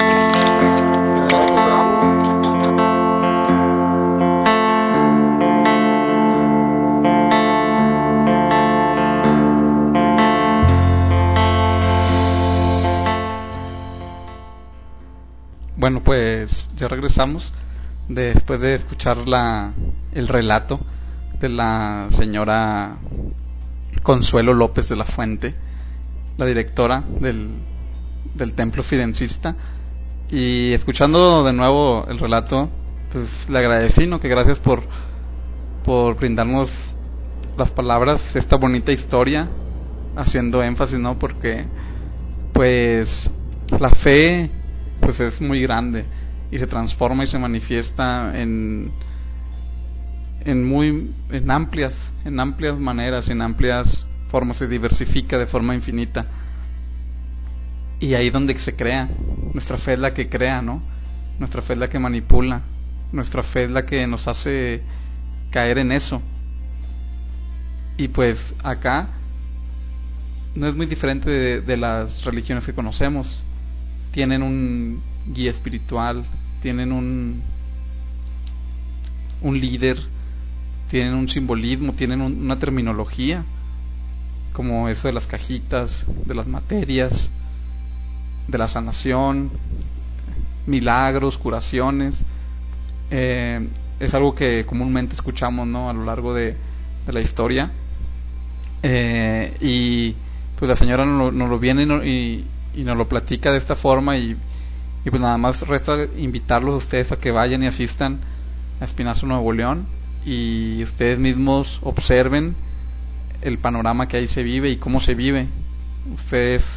Bueno, pues ya regresamos después de escuchar el relato de la señora Consuelo López de la Fuente, la directora del templo fidencista. Y escuchando de nuevo el relato, pues le agradecí, ¿no? Que gracias por brindarnos las palabras, esta bonita historia, haciendo énfasis, ¿no? Porque pues la fe pues es muy grande y se transforma y se manifiesta en amplias maneras, en amplias formas, se diversifica de forma infinita. Y ahí donde se crea, nuestra fe es la que crea, ¿no? Nuestra fe es la que manipula, nuestra fe es la que nos hace caer en eso. Y pues acá no es muy diferente de las religiones que conocemos. Tienen un guía espiritual, tienen un líder, tienen un simbolismo, tienen una terminología, como eso de las cajitas, de las materias, de la sanación, milagros, curaciones. Es algo que comúnmente escuchamos, ¿no? A lo largo de la historia. Y pues la señora nos lo viene y nos lo platica de esta forma, y pues nada más resta invitarlos a ustedes a que vayan y asistan a Espinazo, Nuevo León, y ustedes mismos observen el panorama que ahí se vive y cómo se vive. Ustedes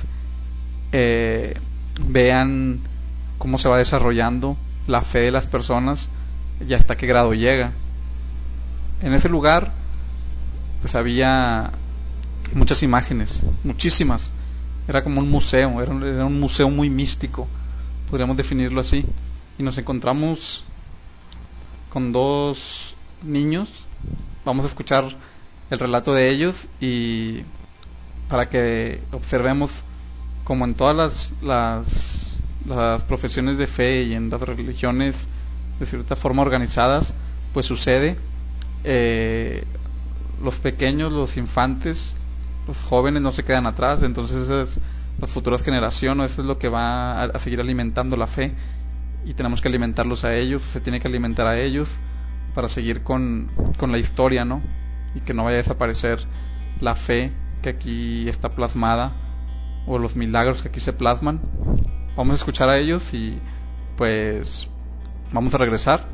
vean cómo se va desarrollando la fe de las personas y hasta qué grado llega. En ese lugar pues había muchas imágenes, muchísimas. Era como un museo, era un museo muy místico, podríamos definirlo así. y nos encontramos con dos niños. Vamos a escuchar el relato de ellos y para que observemos como en todas las profesiones de fe y en las religiones de cierta forma organizadas, pues sucede. Los pequeños, los infantes, los jóvenes no se quedan atrás, entonces esas, las futuras generaciones, eso es lo que va a seguir alimentando la fe, y tenemos que alimentarlos a ellos, se tiene que alimentar a ellos para seguir con la historia, ¿no? Y que no vaya a desaparecer la fe que aquí está plasmada, o los milagros que aquí se plasman. Vamos a escuchar a ellos y pues vamos a regresar.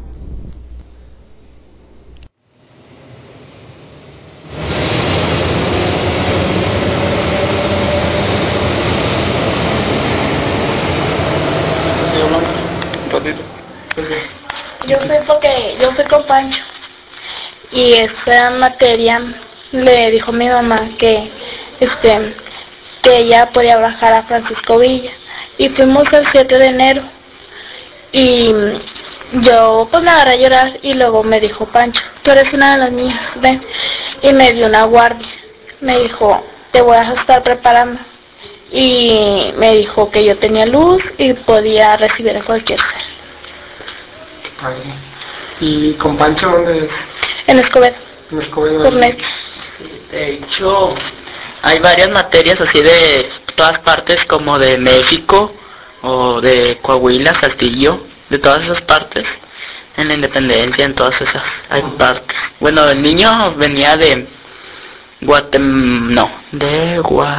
Yo fui con Pancho y esta materia le dijo a mi mamá que ella podía bajar a Francisco Villa, y fuimos el 7 de enero y yo pues me agarré a llorar, y luego me dijo Pancho, tú eres una de las niñas, ven, y me dio una guardia, me dijo, te voy a estar preparando, y me dijo que yo tenía luz y podía recibir a cualquier ser. ¿Y con Pancho dónde es? En Escobedo. En Escobedo. Por Net. De hecho, hay varias materias así de todas partes, como de México o de Coahuila, Saltillo, de todas esas partes, en la Independencia, en todas esas hay partes. Bueno, el niño venía de de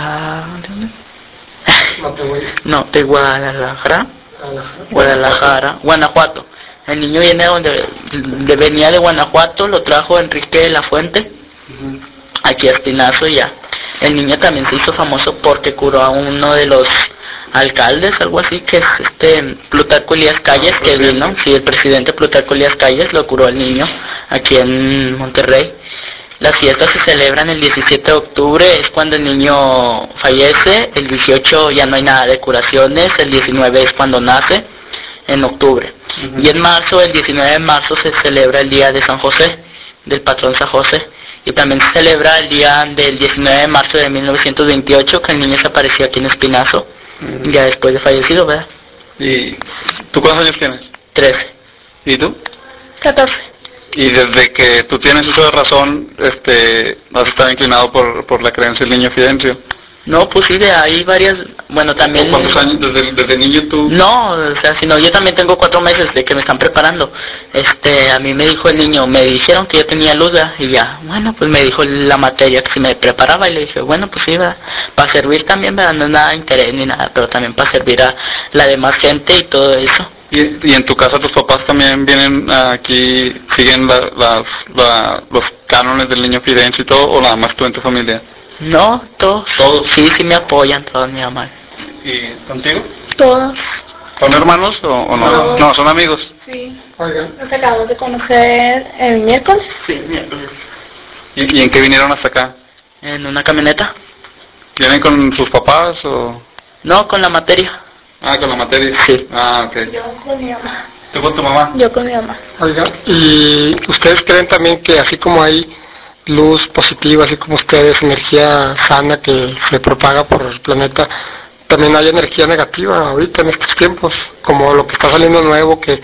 Guadalajara, Guanajuato. El niño viene venía de Guanajuato, lo trajo Enrique de la Fuente, aquí a Espinazo, y ya. El niño también se hizo famoso porque curó a uno de los alcaldes, algo así, que es Plutarco Elías Calles, que vino, sí, el presidente Plutarco Elías Calles lo curó al niño aquí en Monterrey. Las fiestas se celebran el 17 de octubre, es cuando el niño fallece, el 18 ya no hay nada de curaciones, el 19 es cuando nace, en octubre. Y en marzo, el 19 de marzo, se celebra el día de San José, del patrón San José. Y también se celebra el día del 19 de marzo de 1928, que el niño se apareció aquí en Espinazo, ya después de fallecido, ¿verdad? ¿Y tú cuántos años tienes? 13. ¿Y tú? 14. Y desde que tú tienes uso de razón, has estado inclinado por la creencia del niño Fidencio. No, pues sí, hay varias, bueno, también... ¿Cuántos años desde niño tú? No, o sea, sino yo también tengo 4 meses de que me están preparando. A mí me dijo el niño, me dijeron que yo tenía luz, y ya, bueno, pues me dijo la materia que si me preparaba, y le dije, bueno, pues sí, para servir también, ¿verdad? No es nada de interés ni nada, pero también para servir a la demás gente y todo eso. ¿Y en tu casa tus papás también vienen aquí, siguen los cánones del niño Fidencio y todo, o nada más tú en tu familia? No, todos. Sí me apoyan, todos, mi mamá. ¿Y contigo? Todos. ¿Son hermanos o no? No. No, son amigos. Sí. Nos acabamos de conocer el miércoles. Sí, miércoles. ¿Y en qué vinieron hasta acá? En una camioneta. ¿Vienen con sus papás o...? No, con la materia. Ah, con la materia. Sí. Ah, ok. Yo con mi mamá. ¿Tú con tu mamá? Yo con mi mamá. Oiga, ¿y ustedes creen también que así como hay luz positiva, así como ustedes, energía sana que se propaga por el planeta, también hay energía negativa ahorita en estos tiempos, como lo que está saliendo nuevo, que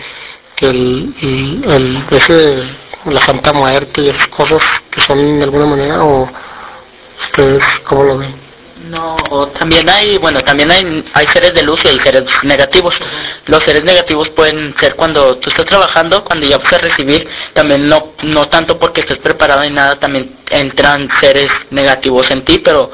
la Santa Muerte y esas cosas que son de alguna manera, o ustedes cómo lo ven? No, también hay seres de luz y hay seres negativos. Los seres negativos pueden ser cuando tú estás trabajando, cuando ya vas a recibir, también no tanto porque estés preparado ni nada, también entran seres negativos en ti, pero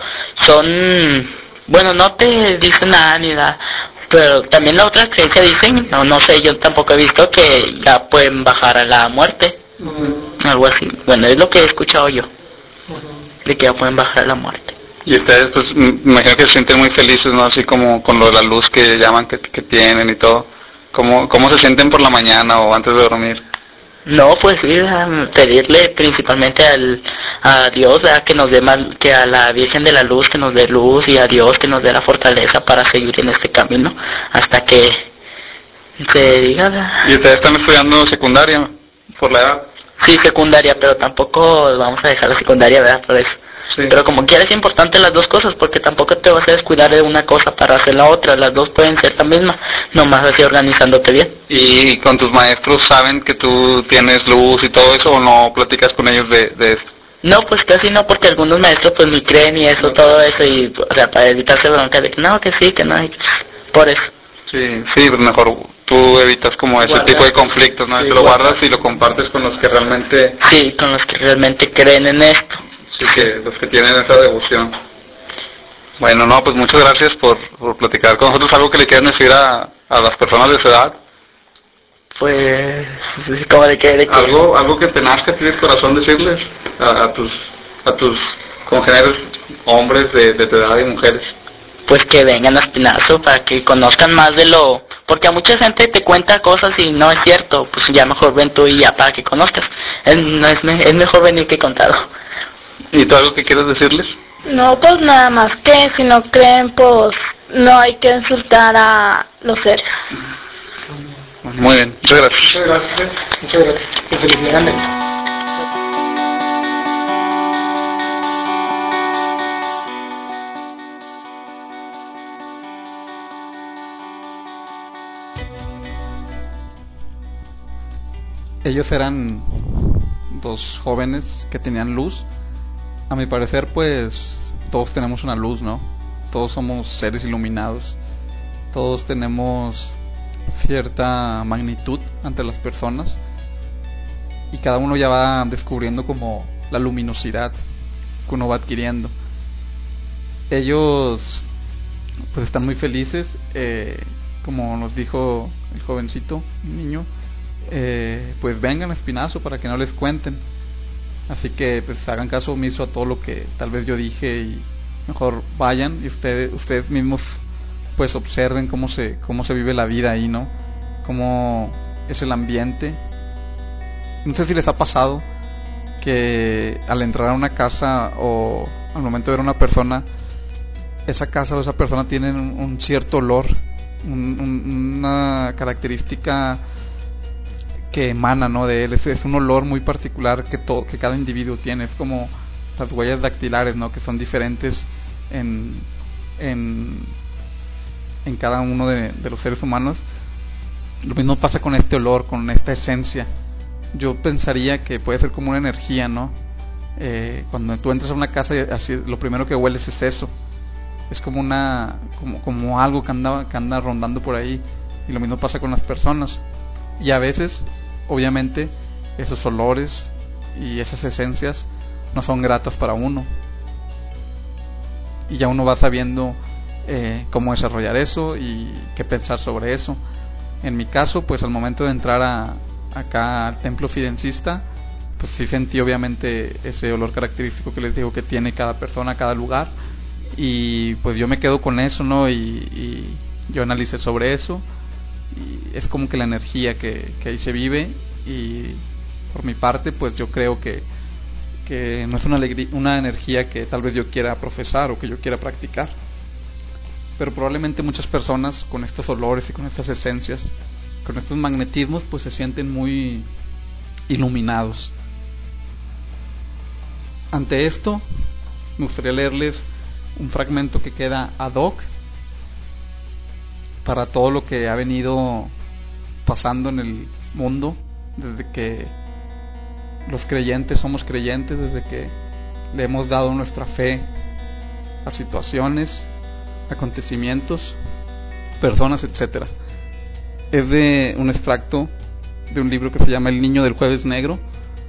no te dicen nada ni nada. Pero también la otra creencia dicen, no sé, yo tampoco he visto que ya pueden bajar a la muerte, algo así. Bueno, es lo que he escuchado yo, de que ya pueden bajar a la muerte. Y ustedes, pues, me imagino que se sienten muy felices, ¿no? Así como con lo de la luz que llaman que tienen y todo. ¿Cómo se sienten por la mañana o antes de dormir? No, pues sí, pedirle principalmente a Dios, ¿verdad? Que nos dé más, que a la Virgen de la Luz que nos dé luz, y a Dios que nos dé la fortaleza para seguir en este camino hasta que se diga. ¿Y ustedes están estudiando secundaria por la edad? Sí, secundaria, pero tampoco vamos a dejar la secundaria, ¿verdad? Por eso. Sí. Pero como quiera es importante las dos cosas, porque tampoco te vas a descuidar de una cosa para hacer la otra, las dos pueden ser la misma, nomás así organizándote bien. ¿Y con tus maestros saben que tú tienes luz y todo eso, o no platicas con ellos de esto? No, pues casi no, porque algunos maestros pues ni creen y eso, todo eso, y o sea, para evitarse bronca de que no, que sí, que no, y por eso. Sí, pues mejor tú evitas como ese tipo de conflictos, ¿no? Sí, te lo guardas y lo compartes con los que realmente... Sí, con los que realmente creen en esto. Sí, que los que tienen esa devoción. Bueno, no, pues muchas gracias por platicar con nosotros. ¿Algo que le quieran decir a las personas de su edad? Pues, ¿cómo de qué? Algo que tengas que tener corazón decirles a tus congéneres hombres de tu edad y mujeres. Pues que vengan a Espinazo para que conozcan más de lo... Porque a mucha gente te cuenta cosas y no es cierto, pues ya mejor ven tú y ya para que conozcas. Es mejor venir que contado. ¿Y tú algo que quieres decirles? No, pues nada más que si no creen, pues no hay que insultar a los seres. Muy bien, muchas gracias. Muchas gracias. Felicidades. Ellos eran dos jóvenes que tenían luz. A mi parecer, pues todos tenemos una luz, ¿no? Todos somos seres iluminados. Todos tenemos cierta magnitud ante las personas. Y cada uno ya va descubriendo como la luminosidad que uno va adquiriendo. Ellos pues están muy felices, como nos dijo el jovencito, el niño. Pues vengan a Espinazo para que no les cuenten, así que pues hagan caso omiso a todo lo que tal vez yo dije y mejor vayan y ustedes mismos pues observen cómo se vive la vida ahí, ¿no? Cómo es el ambiente. No sé si les ha pasado que al entrar a una casa o al momento de ver a una persona, esa casa o esa persona tienen un cierto olor, una característica que emana, ¿no? De él. Es un olor muy particular que cada individuo tiene. Es como las huellas dactilares, ¿no? Que son diferentes en cada uno de los seres humanos. Lo mismo pasa con este olor, con esta esencia. Yo pensaría que puede ser como una energía, ¿no? Cuando tú entras a una casa, así lo primero que hueles es eso. Es como como algo que anda rondando por ahí. Y lo mismo pasa con las personas. Y a veces, obviamente, esos olores y esas esencias no son gratas para uno. Y ya uno va sabiendo cómo desarrollar eso y qué pensar sobre eso. En mi caso, pues al momento de entrar acá al templo fidencista, pues sí sentí obviamente ese olor característico que les digo que tiene cada persona, cada lugar. Y pues yo me quedo con eso, ¿no? Y yo analicé sobre eso. Y es como que la energía que ahí se vive. Y por mi parte, pues yo creo que no es una energía que tal vez yo quiera profesar o que yo quiera practicar, pero probablemente muchas personas con estos olores y con estas esencias, con estos magnetismos, pues se sienten muy iluminados. Ante esto, me gustaría leerles un fragmento que queda ad hoc para todo lo que ha venido pasando en el mundo desde que los creyentes somos creyentes, desde que le hemos dado nuestra fe a situaciones, acontecimientos, personas, etc. Es de un extracto de un libro que se llama El Niño del Jueves Negro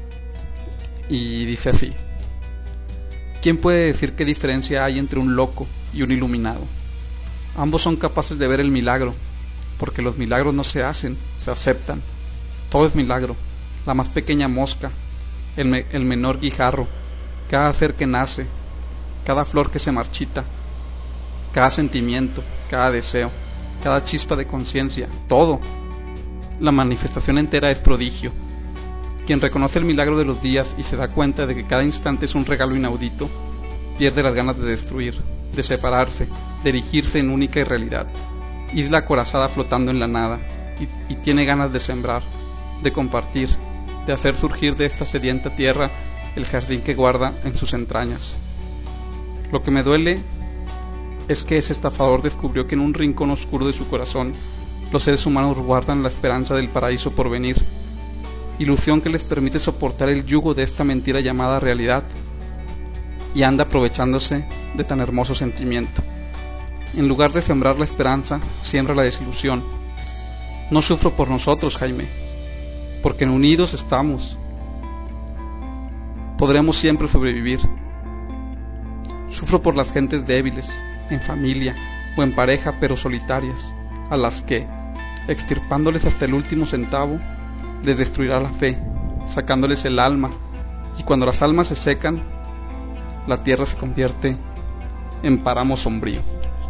y dice así: ¿quién puede decir qué diferencia hay entre un loco y un iluminado? Ambos son capaces de ver el milagro, porque los milagros no se hacen, se aceptan. Todo es milagro, la más pequeña mosca, el menor guijarro, cada ser que nace, cada flor que se marchita, cada sentimiento, cada deseo, cada chispa de conciencia, todo. La manifestación entera es prodigio. Quien reconoce el milagro de los días y se da cuenta de que cada instante es un regalo inaudito, pierde las ganas de destruir, de separarse, de erigirse en única irrealidad, isla acorazada flotando en la nada, y tiene ganas de sembrar, de compartir, de hacer surgir de esta sedienta tierra el jardín que guarda en sus entrañas. Lo que me duele es que ese estafador descubrió que en un rincón oscuro de su corazón los seres humanos guardan la esperanza del paraíso por venir, ilusión que les permite soportar el yugo de esta mentira llamada realidad, y anda aprovechándose de tan hermoso sentimiento. En lugar de sembrar la esperanza, siembra la desilusión. No sufro por nosotros, Jaime, porque unidos estamos. Podremos siempre sobrevivir. Sufro por las gentes débiles, en familia o en pareja pero solitarias, a las que, extirpándoles hasta el último centavo, les destruirá la fe, sacándoles el alma, y cuando las almas se secan, la tierra se convierte en páramo sombrío.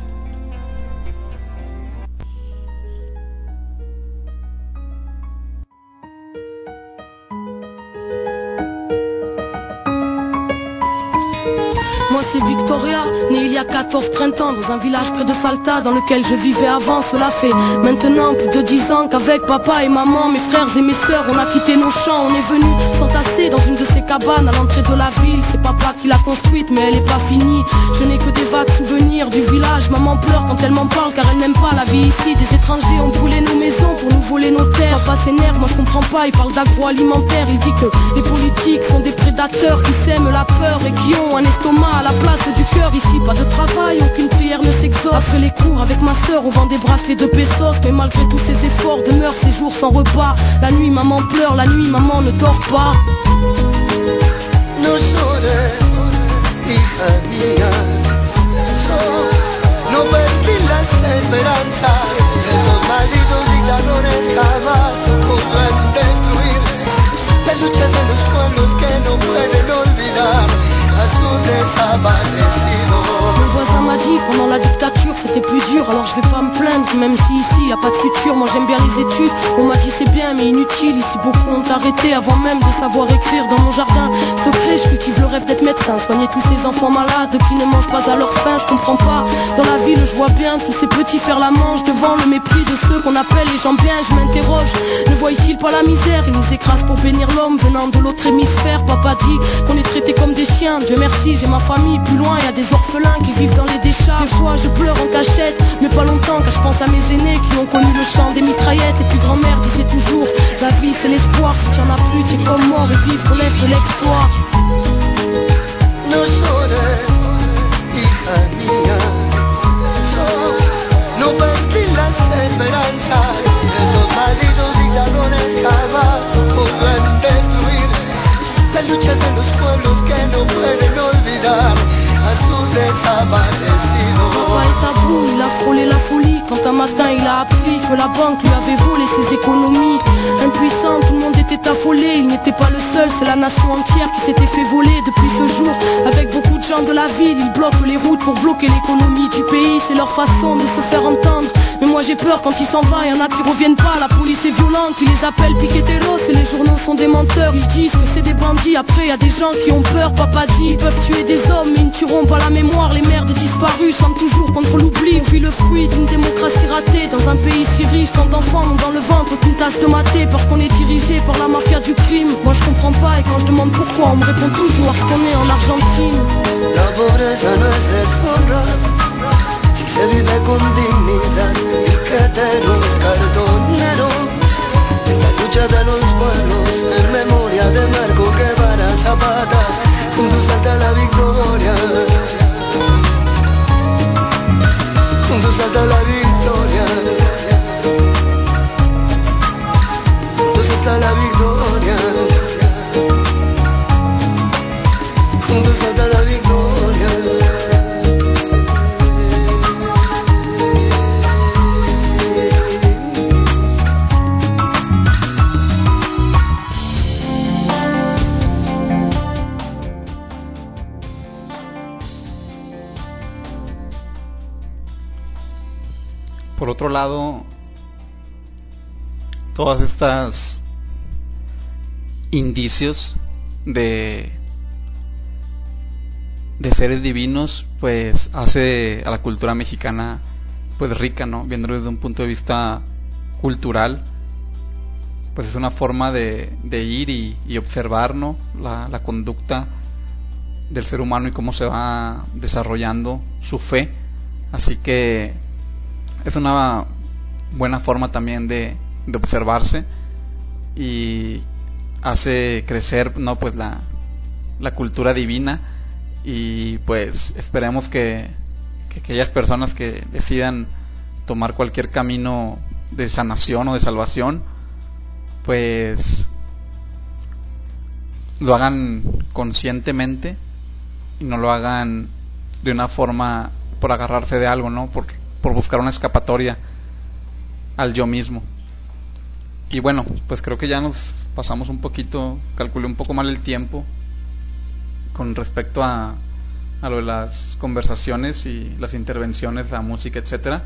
Moi c'est Victoria, née il y a 14 printemps dans un village près de Salta dans lequel je vivais avant. Cela fait maintenant plus de 10 ans qu'avec papa et maman, mes frères et mes sœurs, on a quitté nos champs. On est venu s'entasser dans une de ces cabanes à l'entrée de la ville. C'est papa qui l'a construite mais elle est pas finie. Je n'ai que des vagues souvenirs du village. Maman pleure quand elle m'en parle car elle n'aime pas la vie ici. Des étrangers ont brûlé nos maisons pour nous voler nos terres. Papa s'énerve, moi je comprends pas, il parle d'agroalimentaire. Il dit que les politiques sont des prédateurs qui sèment la peur et qui ont un estomac à la place du cœur. Ici pas de travail, aucune prière ne s'exauce. Après les cours avec ma soeur on vend des bracelets de pesos. Mais malgré tous ces efforts demeurent ces jours sans repas. La nuit maman pleure, la nuit maman ne dort pas. No llores, hija mía, no perdí las esperanzas. Estos malditos dictadores jamás podrán destruir la lucha de los pueblos que no pueden olvidar a su desaparecido. Mon voisin m'a dit pendant la dictature c'était plus dur. Alors je vais pas me plaindre même si ici y a pas de futur. Moi j'aime bien les études, on m'a dit c'est bien mais inutile. Ici beaucoup ont arrêté avant même de savoir écrire. Dans mon jardin secret je cultive le rêve d'être médecin, soigner tous ces enfants malades qui ne mangent pas à leur faim. Je comprends pas, dans la ville je vois bien tous ces petits faire la manche devant le mépris de ceux qu'on appelle les gens bien. Je m'interroge, ne voient-ils pas la misère? Ils nous écrasent pour bénir l'homme venant de l'autre hémisphère. Papa dit qu'on est traités comme des chiens. Dieu merci j'ai ma famille, plus loin y a des orphelins qui vivent dans les décharges. Des fois je pleure en cachette, mais pas longtemps car je pense à mes aînés qui ont connu le chant des mitraillettes. Et puis grand-mère disait toujours, la vie c'est l'espoir, si tu en as plus t'es comme mort et vivre relève de l'exploit. No llores, hija mía, no perdí las esperanzas. Estos malditos dictadores jamás podrán destruir la lucha de los pueblos que no pueden olvidar a su desaparecido. Papa est à bout, il a frôlé la folie quand un matin il a appris que la banque lui avait volé ses économies. Impuissant, tout le monde était affolé, il n'était pas le seul, c'est la nation entière qui s'était fait voler depuis ce jour. Avec beaucoup de gens de la ville, ils bloquent les routes pour bloquer l'économie du pays. C'est leur façon de se faire entendre. Mais moi j'ai peur quand il s'en va, y'en a qui reviennent pas. La police est violente, ils les appellent piqueteros et les journaux sont des menteurs. Ils disent que c'est des bandits, après y a des gens qui ont peur. Papa dit, ils peuvent tuer des hommes mais ils ne tueront pas la mémoire. Les mères des disparus chantent toujours contre l'oubli. On vit le fruit d'une démocratie ratée dans un pays si riche. Tant d'enfants ont dans le ventre qu'une tasse de maté parce qu'on est dirigé par la mafia du crime. Moi je comprends pas et quand je demande pourquoi on me répond toujours qu'on est en Argentine. La pobreza no es deshonra si se vive con dignidad y que te los cartoneros en la lucha de los pueblos en memoria de Marco Guevara Zapata juntos hasta la victoria, juntos hasta la victoria, juntos hasta la victoria, juntos hasta la victoria. Por otro lado, todas estas indicios de seres divinos pues hace a la cultura mexicana pues rica, ¿no? Viéndolo desde un punto de vista cultural, pues es una forma de ir y observar, ¿no?, la conducta del ser humano y cómo se va desarrollando su fe. Así que es una buena forma también de observarse, y hace crecer, ¿no?, pues la cultura divina. Y pues esperemos que aquellas personas que decidan tomar cualquier camino de sanación o de salvación, pues lo hagan conscientemente y no lo hagan de una forma por agarrarse de algo, ¿no?, por buscar una escapatoria al yo mismo. Y bueno, pues creo que ya nos pasamos un poquito, calculé un poco mal el tiempo con respecto a lo de las conversaciones y las intervenciones, la música, etcétera.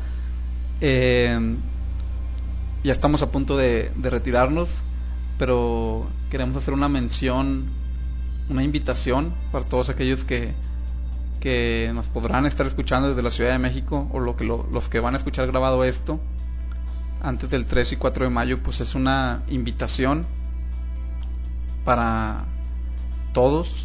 Ya estamos a punto de retirarnos, pero queremos hacer una mención, una invitación para todos aquellos que nos podrán estar escuchando desde la Ciudad de México, o los que van a escuchar grabado esto antes del 3 y 4 de mayo. Pues es una invitación para todos.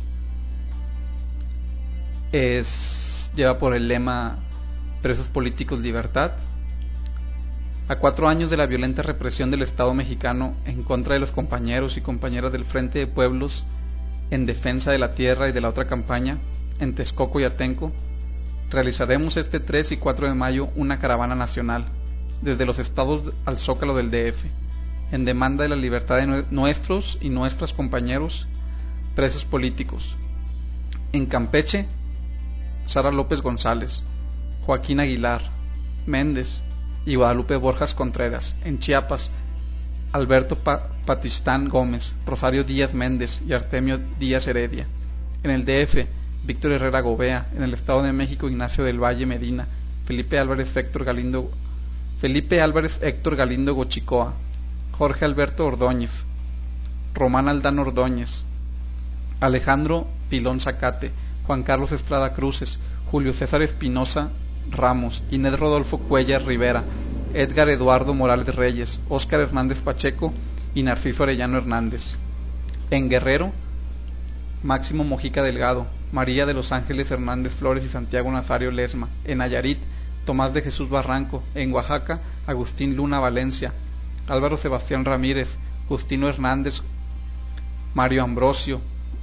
Lleva por el lema Presos Políticos, Libertad. A 4 años de la violenta represión del Estado mexicano en contra de los compañeros y compañeras del Frente de Pueblos en defensa de la tierra y de la otra campaña, en Texcoco y Atenco, realizaremos este 3 y 4 de mayo una caravana nacional, desde los estados al Zócalo del DF, en demanda de la libertad de nuestros y nuestras compañeros presos políticos. En Campeche, Sara López González, Joaquín Aguilar Méndez y Guadalupe Borjas Contreras. En Chiapas, Alberto Patistán Gómez, Rosario Díaz Méndez y Artemio Díaz Heredia. En el DF, Víctor Herrera Gobea. En el Estado de México, Ignacio del Valle Medina, Felipe Álvarez Héctor Galindo Gochicoa, Jorge Alberto Ordóñez, Román Aldán Ordóñez, Alejandro Pilón Zacate, Juan Carlos Estrada Cruces, Julio César Espinosa Ramos, Inés Rodolfo Cuellar Rivera, Edgar Eduardo Morales Reyes, Óscar Hernández Pacheco y Narciso Arellano Hernández. En Guerrero, Máximo Mojica Delgado, María de los Ángeles Hernández Flores y Santiago Nazario Lesma. En Nayarit, Tomás de Jesús Barranco. En Oaxaca, Agustín Luna Valencia, Álvaro Sebastián Ramírez, Justino Hernández, Mario Ambrosio,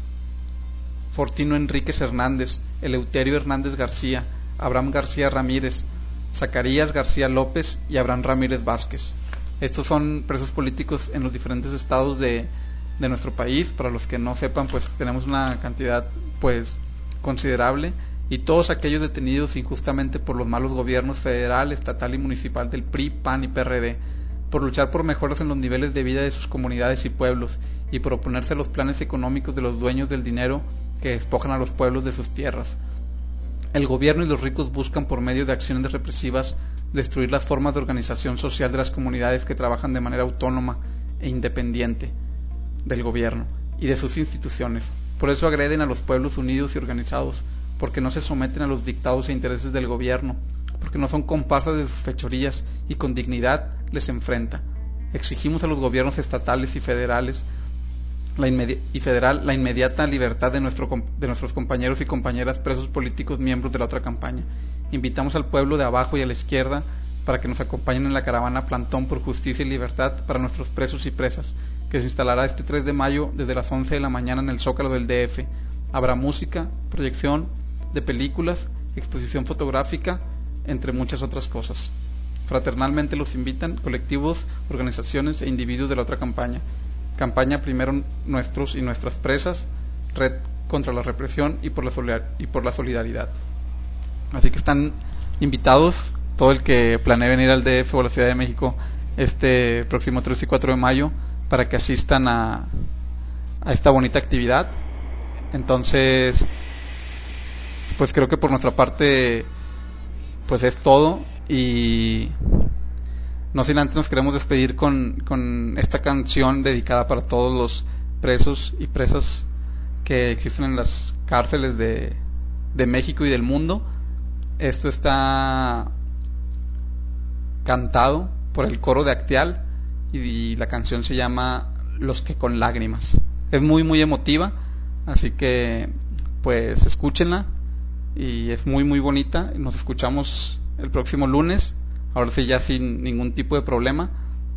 Fortino Enríquez Hernández, Eleuterio Hernández García, Abraham García Ramírez, Zacarías García López y Abraham Ramírez Vázquez. Estos son presos políticos en los diferentes estados de nuestro país. Para los que no sepan, pues tenemos una cantidad pues considerable, y todos aquellos detenidos injustamente por los malos gobiernos federal, estatal y municipal del PRI, PAN y PRD, por luchar por mejoras en los niveles de vida de sus comunidades y pueblos, y por oponerse a los planes económicos de los dueños del dinero que despojan a los pueblos de sus tierras. El gobierno y los ricos buscan, por medio de acciones represivas, destruir las formas de organización social de las comunidades que trabajan de manera autónoma e independiente del gobierno y de sus instituciones. Por eso agreden a los pueblos unidos y organizados, porque no se someten a los dictados e intereses del gobierno, porque no son comparsas de sus fechorías, y con dignidad les enfrenta. Exigimos a los gobiernos estatales y federales la inmediata libertad de nuestros compañeros y compañeras presos políticos miembros de la otra campaña. Invitamos al pueblo de abajo y a la izquierda para que nos acompañen en la caravana Plantón por Justicia y Libertad para nuestros presos y presas, que se instalará este 3 de mayo desde las 11 de la mañana en el Zócalo del DF. Habrá música, proyección de películas, exposición fotográfica, entre muchas otras cosas. Fraternalmente los invitan colectivos, organizaciones e individuos de la otra campaña. Campaña Primero Nuestros y Nuestras Presas, Red contra la Represión y por la Solidaridad. Así que están invitados todo el que planee venir al DF o a la Ciudad de México este próximo 3 y 4 de mayo para que asistan a esta bonita actividad. Entonces, pues creo que por nuestra parte pues es todo, y no sin antes nos queremos despedir con esta canción dedicada para todos los presos y presas que existen en las cárceles de México y del mundo. Esto está cantado por el coro de Acteal, y la canción se llama Los que con lágrimas. Es muy muy emotiva, así que pues escúchenla, y es muy muy bonita. Nos escuchamos el próximo lunes, ahora sí ya sin ningún tipo de problema,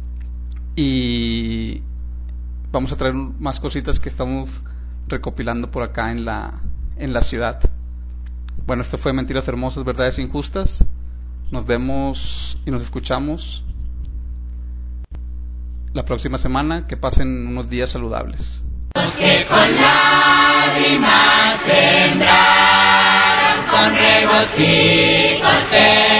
y vamos a traer más cositas que estamos recopilando por acá en la ciudad. Bueno, esto fue Mentiras Hermosas, Verdades Injustas. Nos vemos y nos escuchamos la próxima semana. Que pasen unos días saludables. Los que con lágrimas sembraron, con regocijo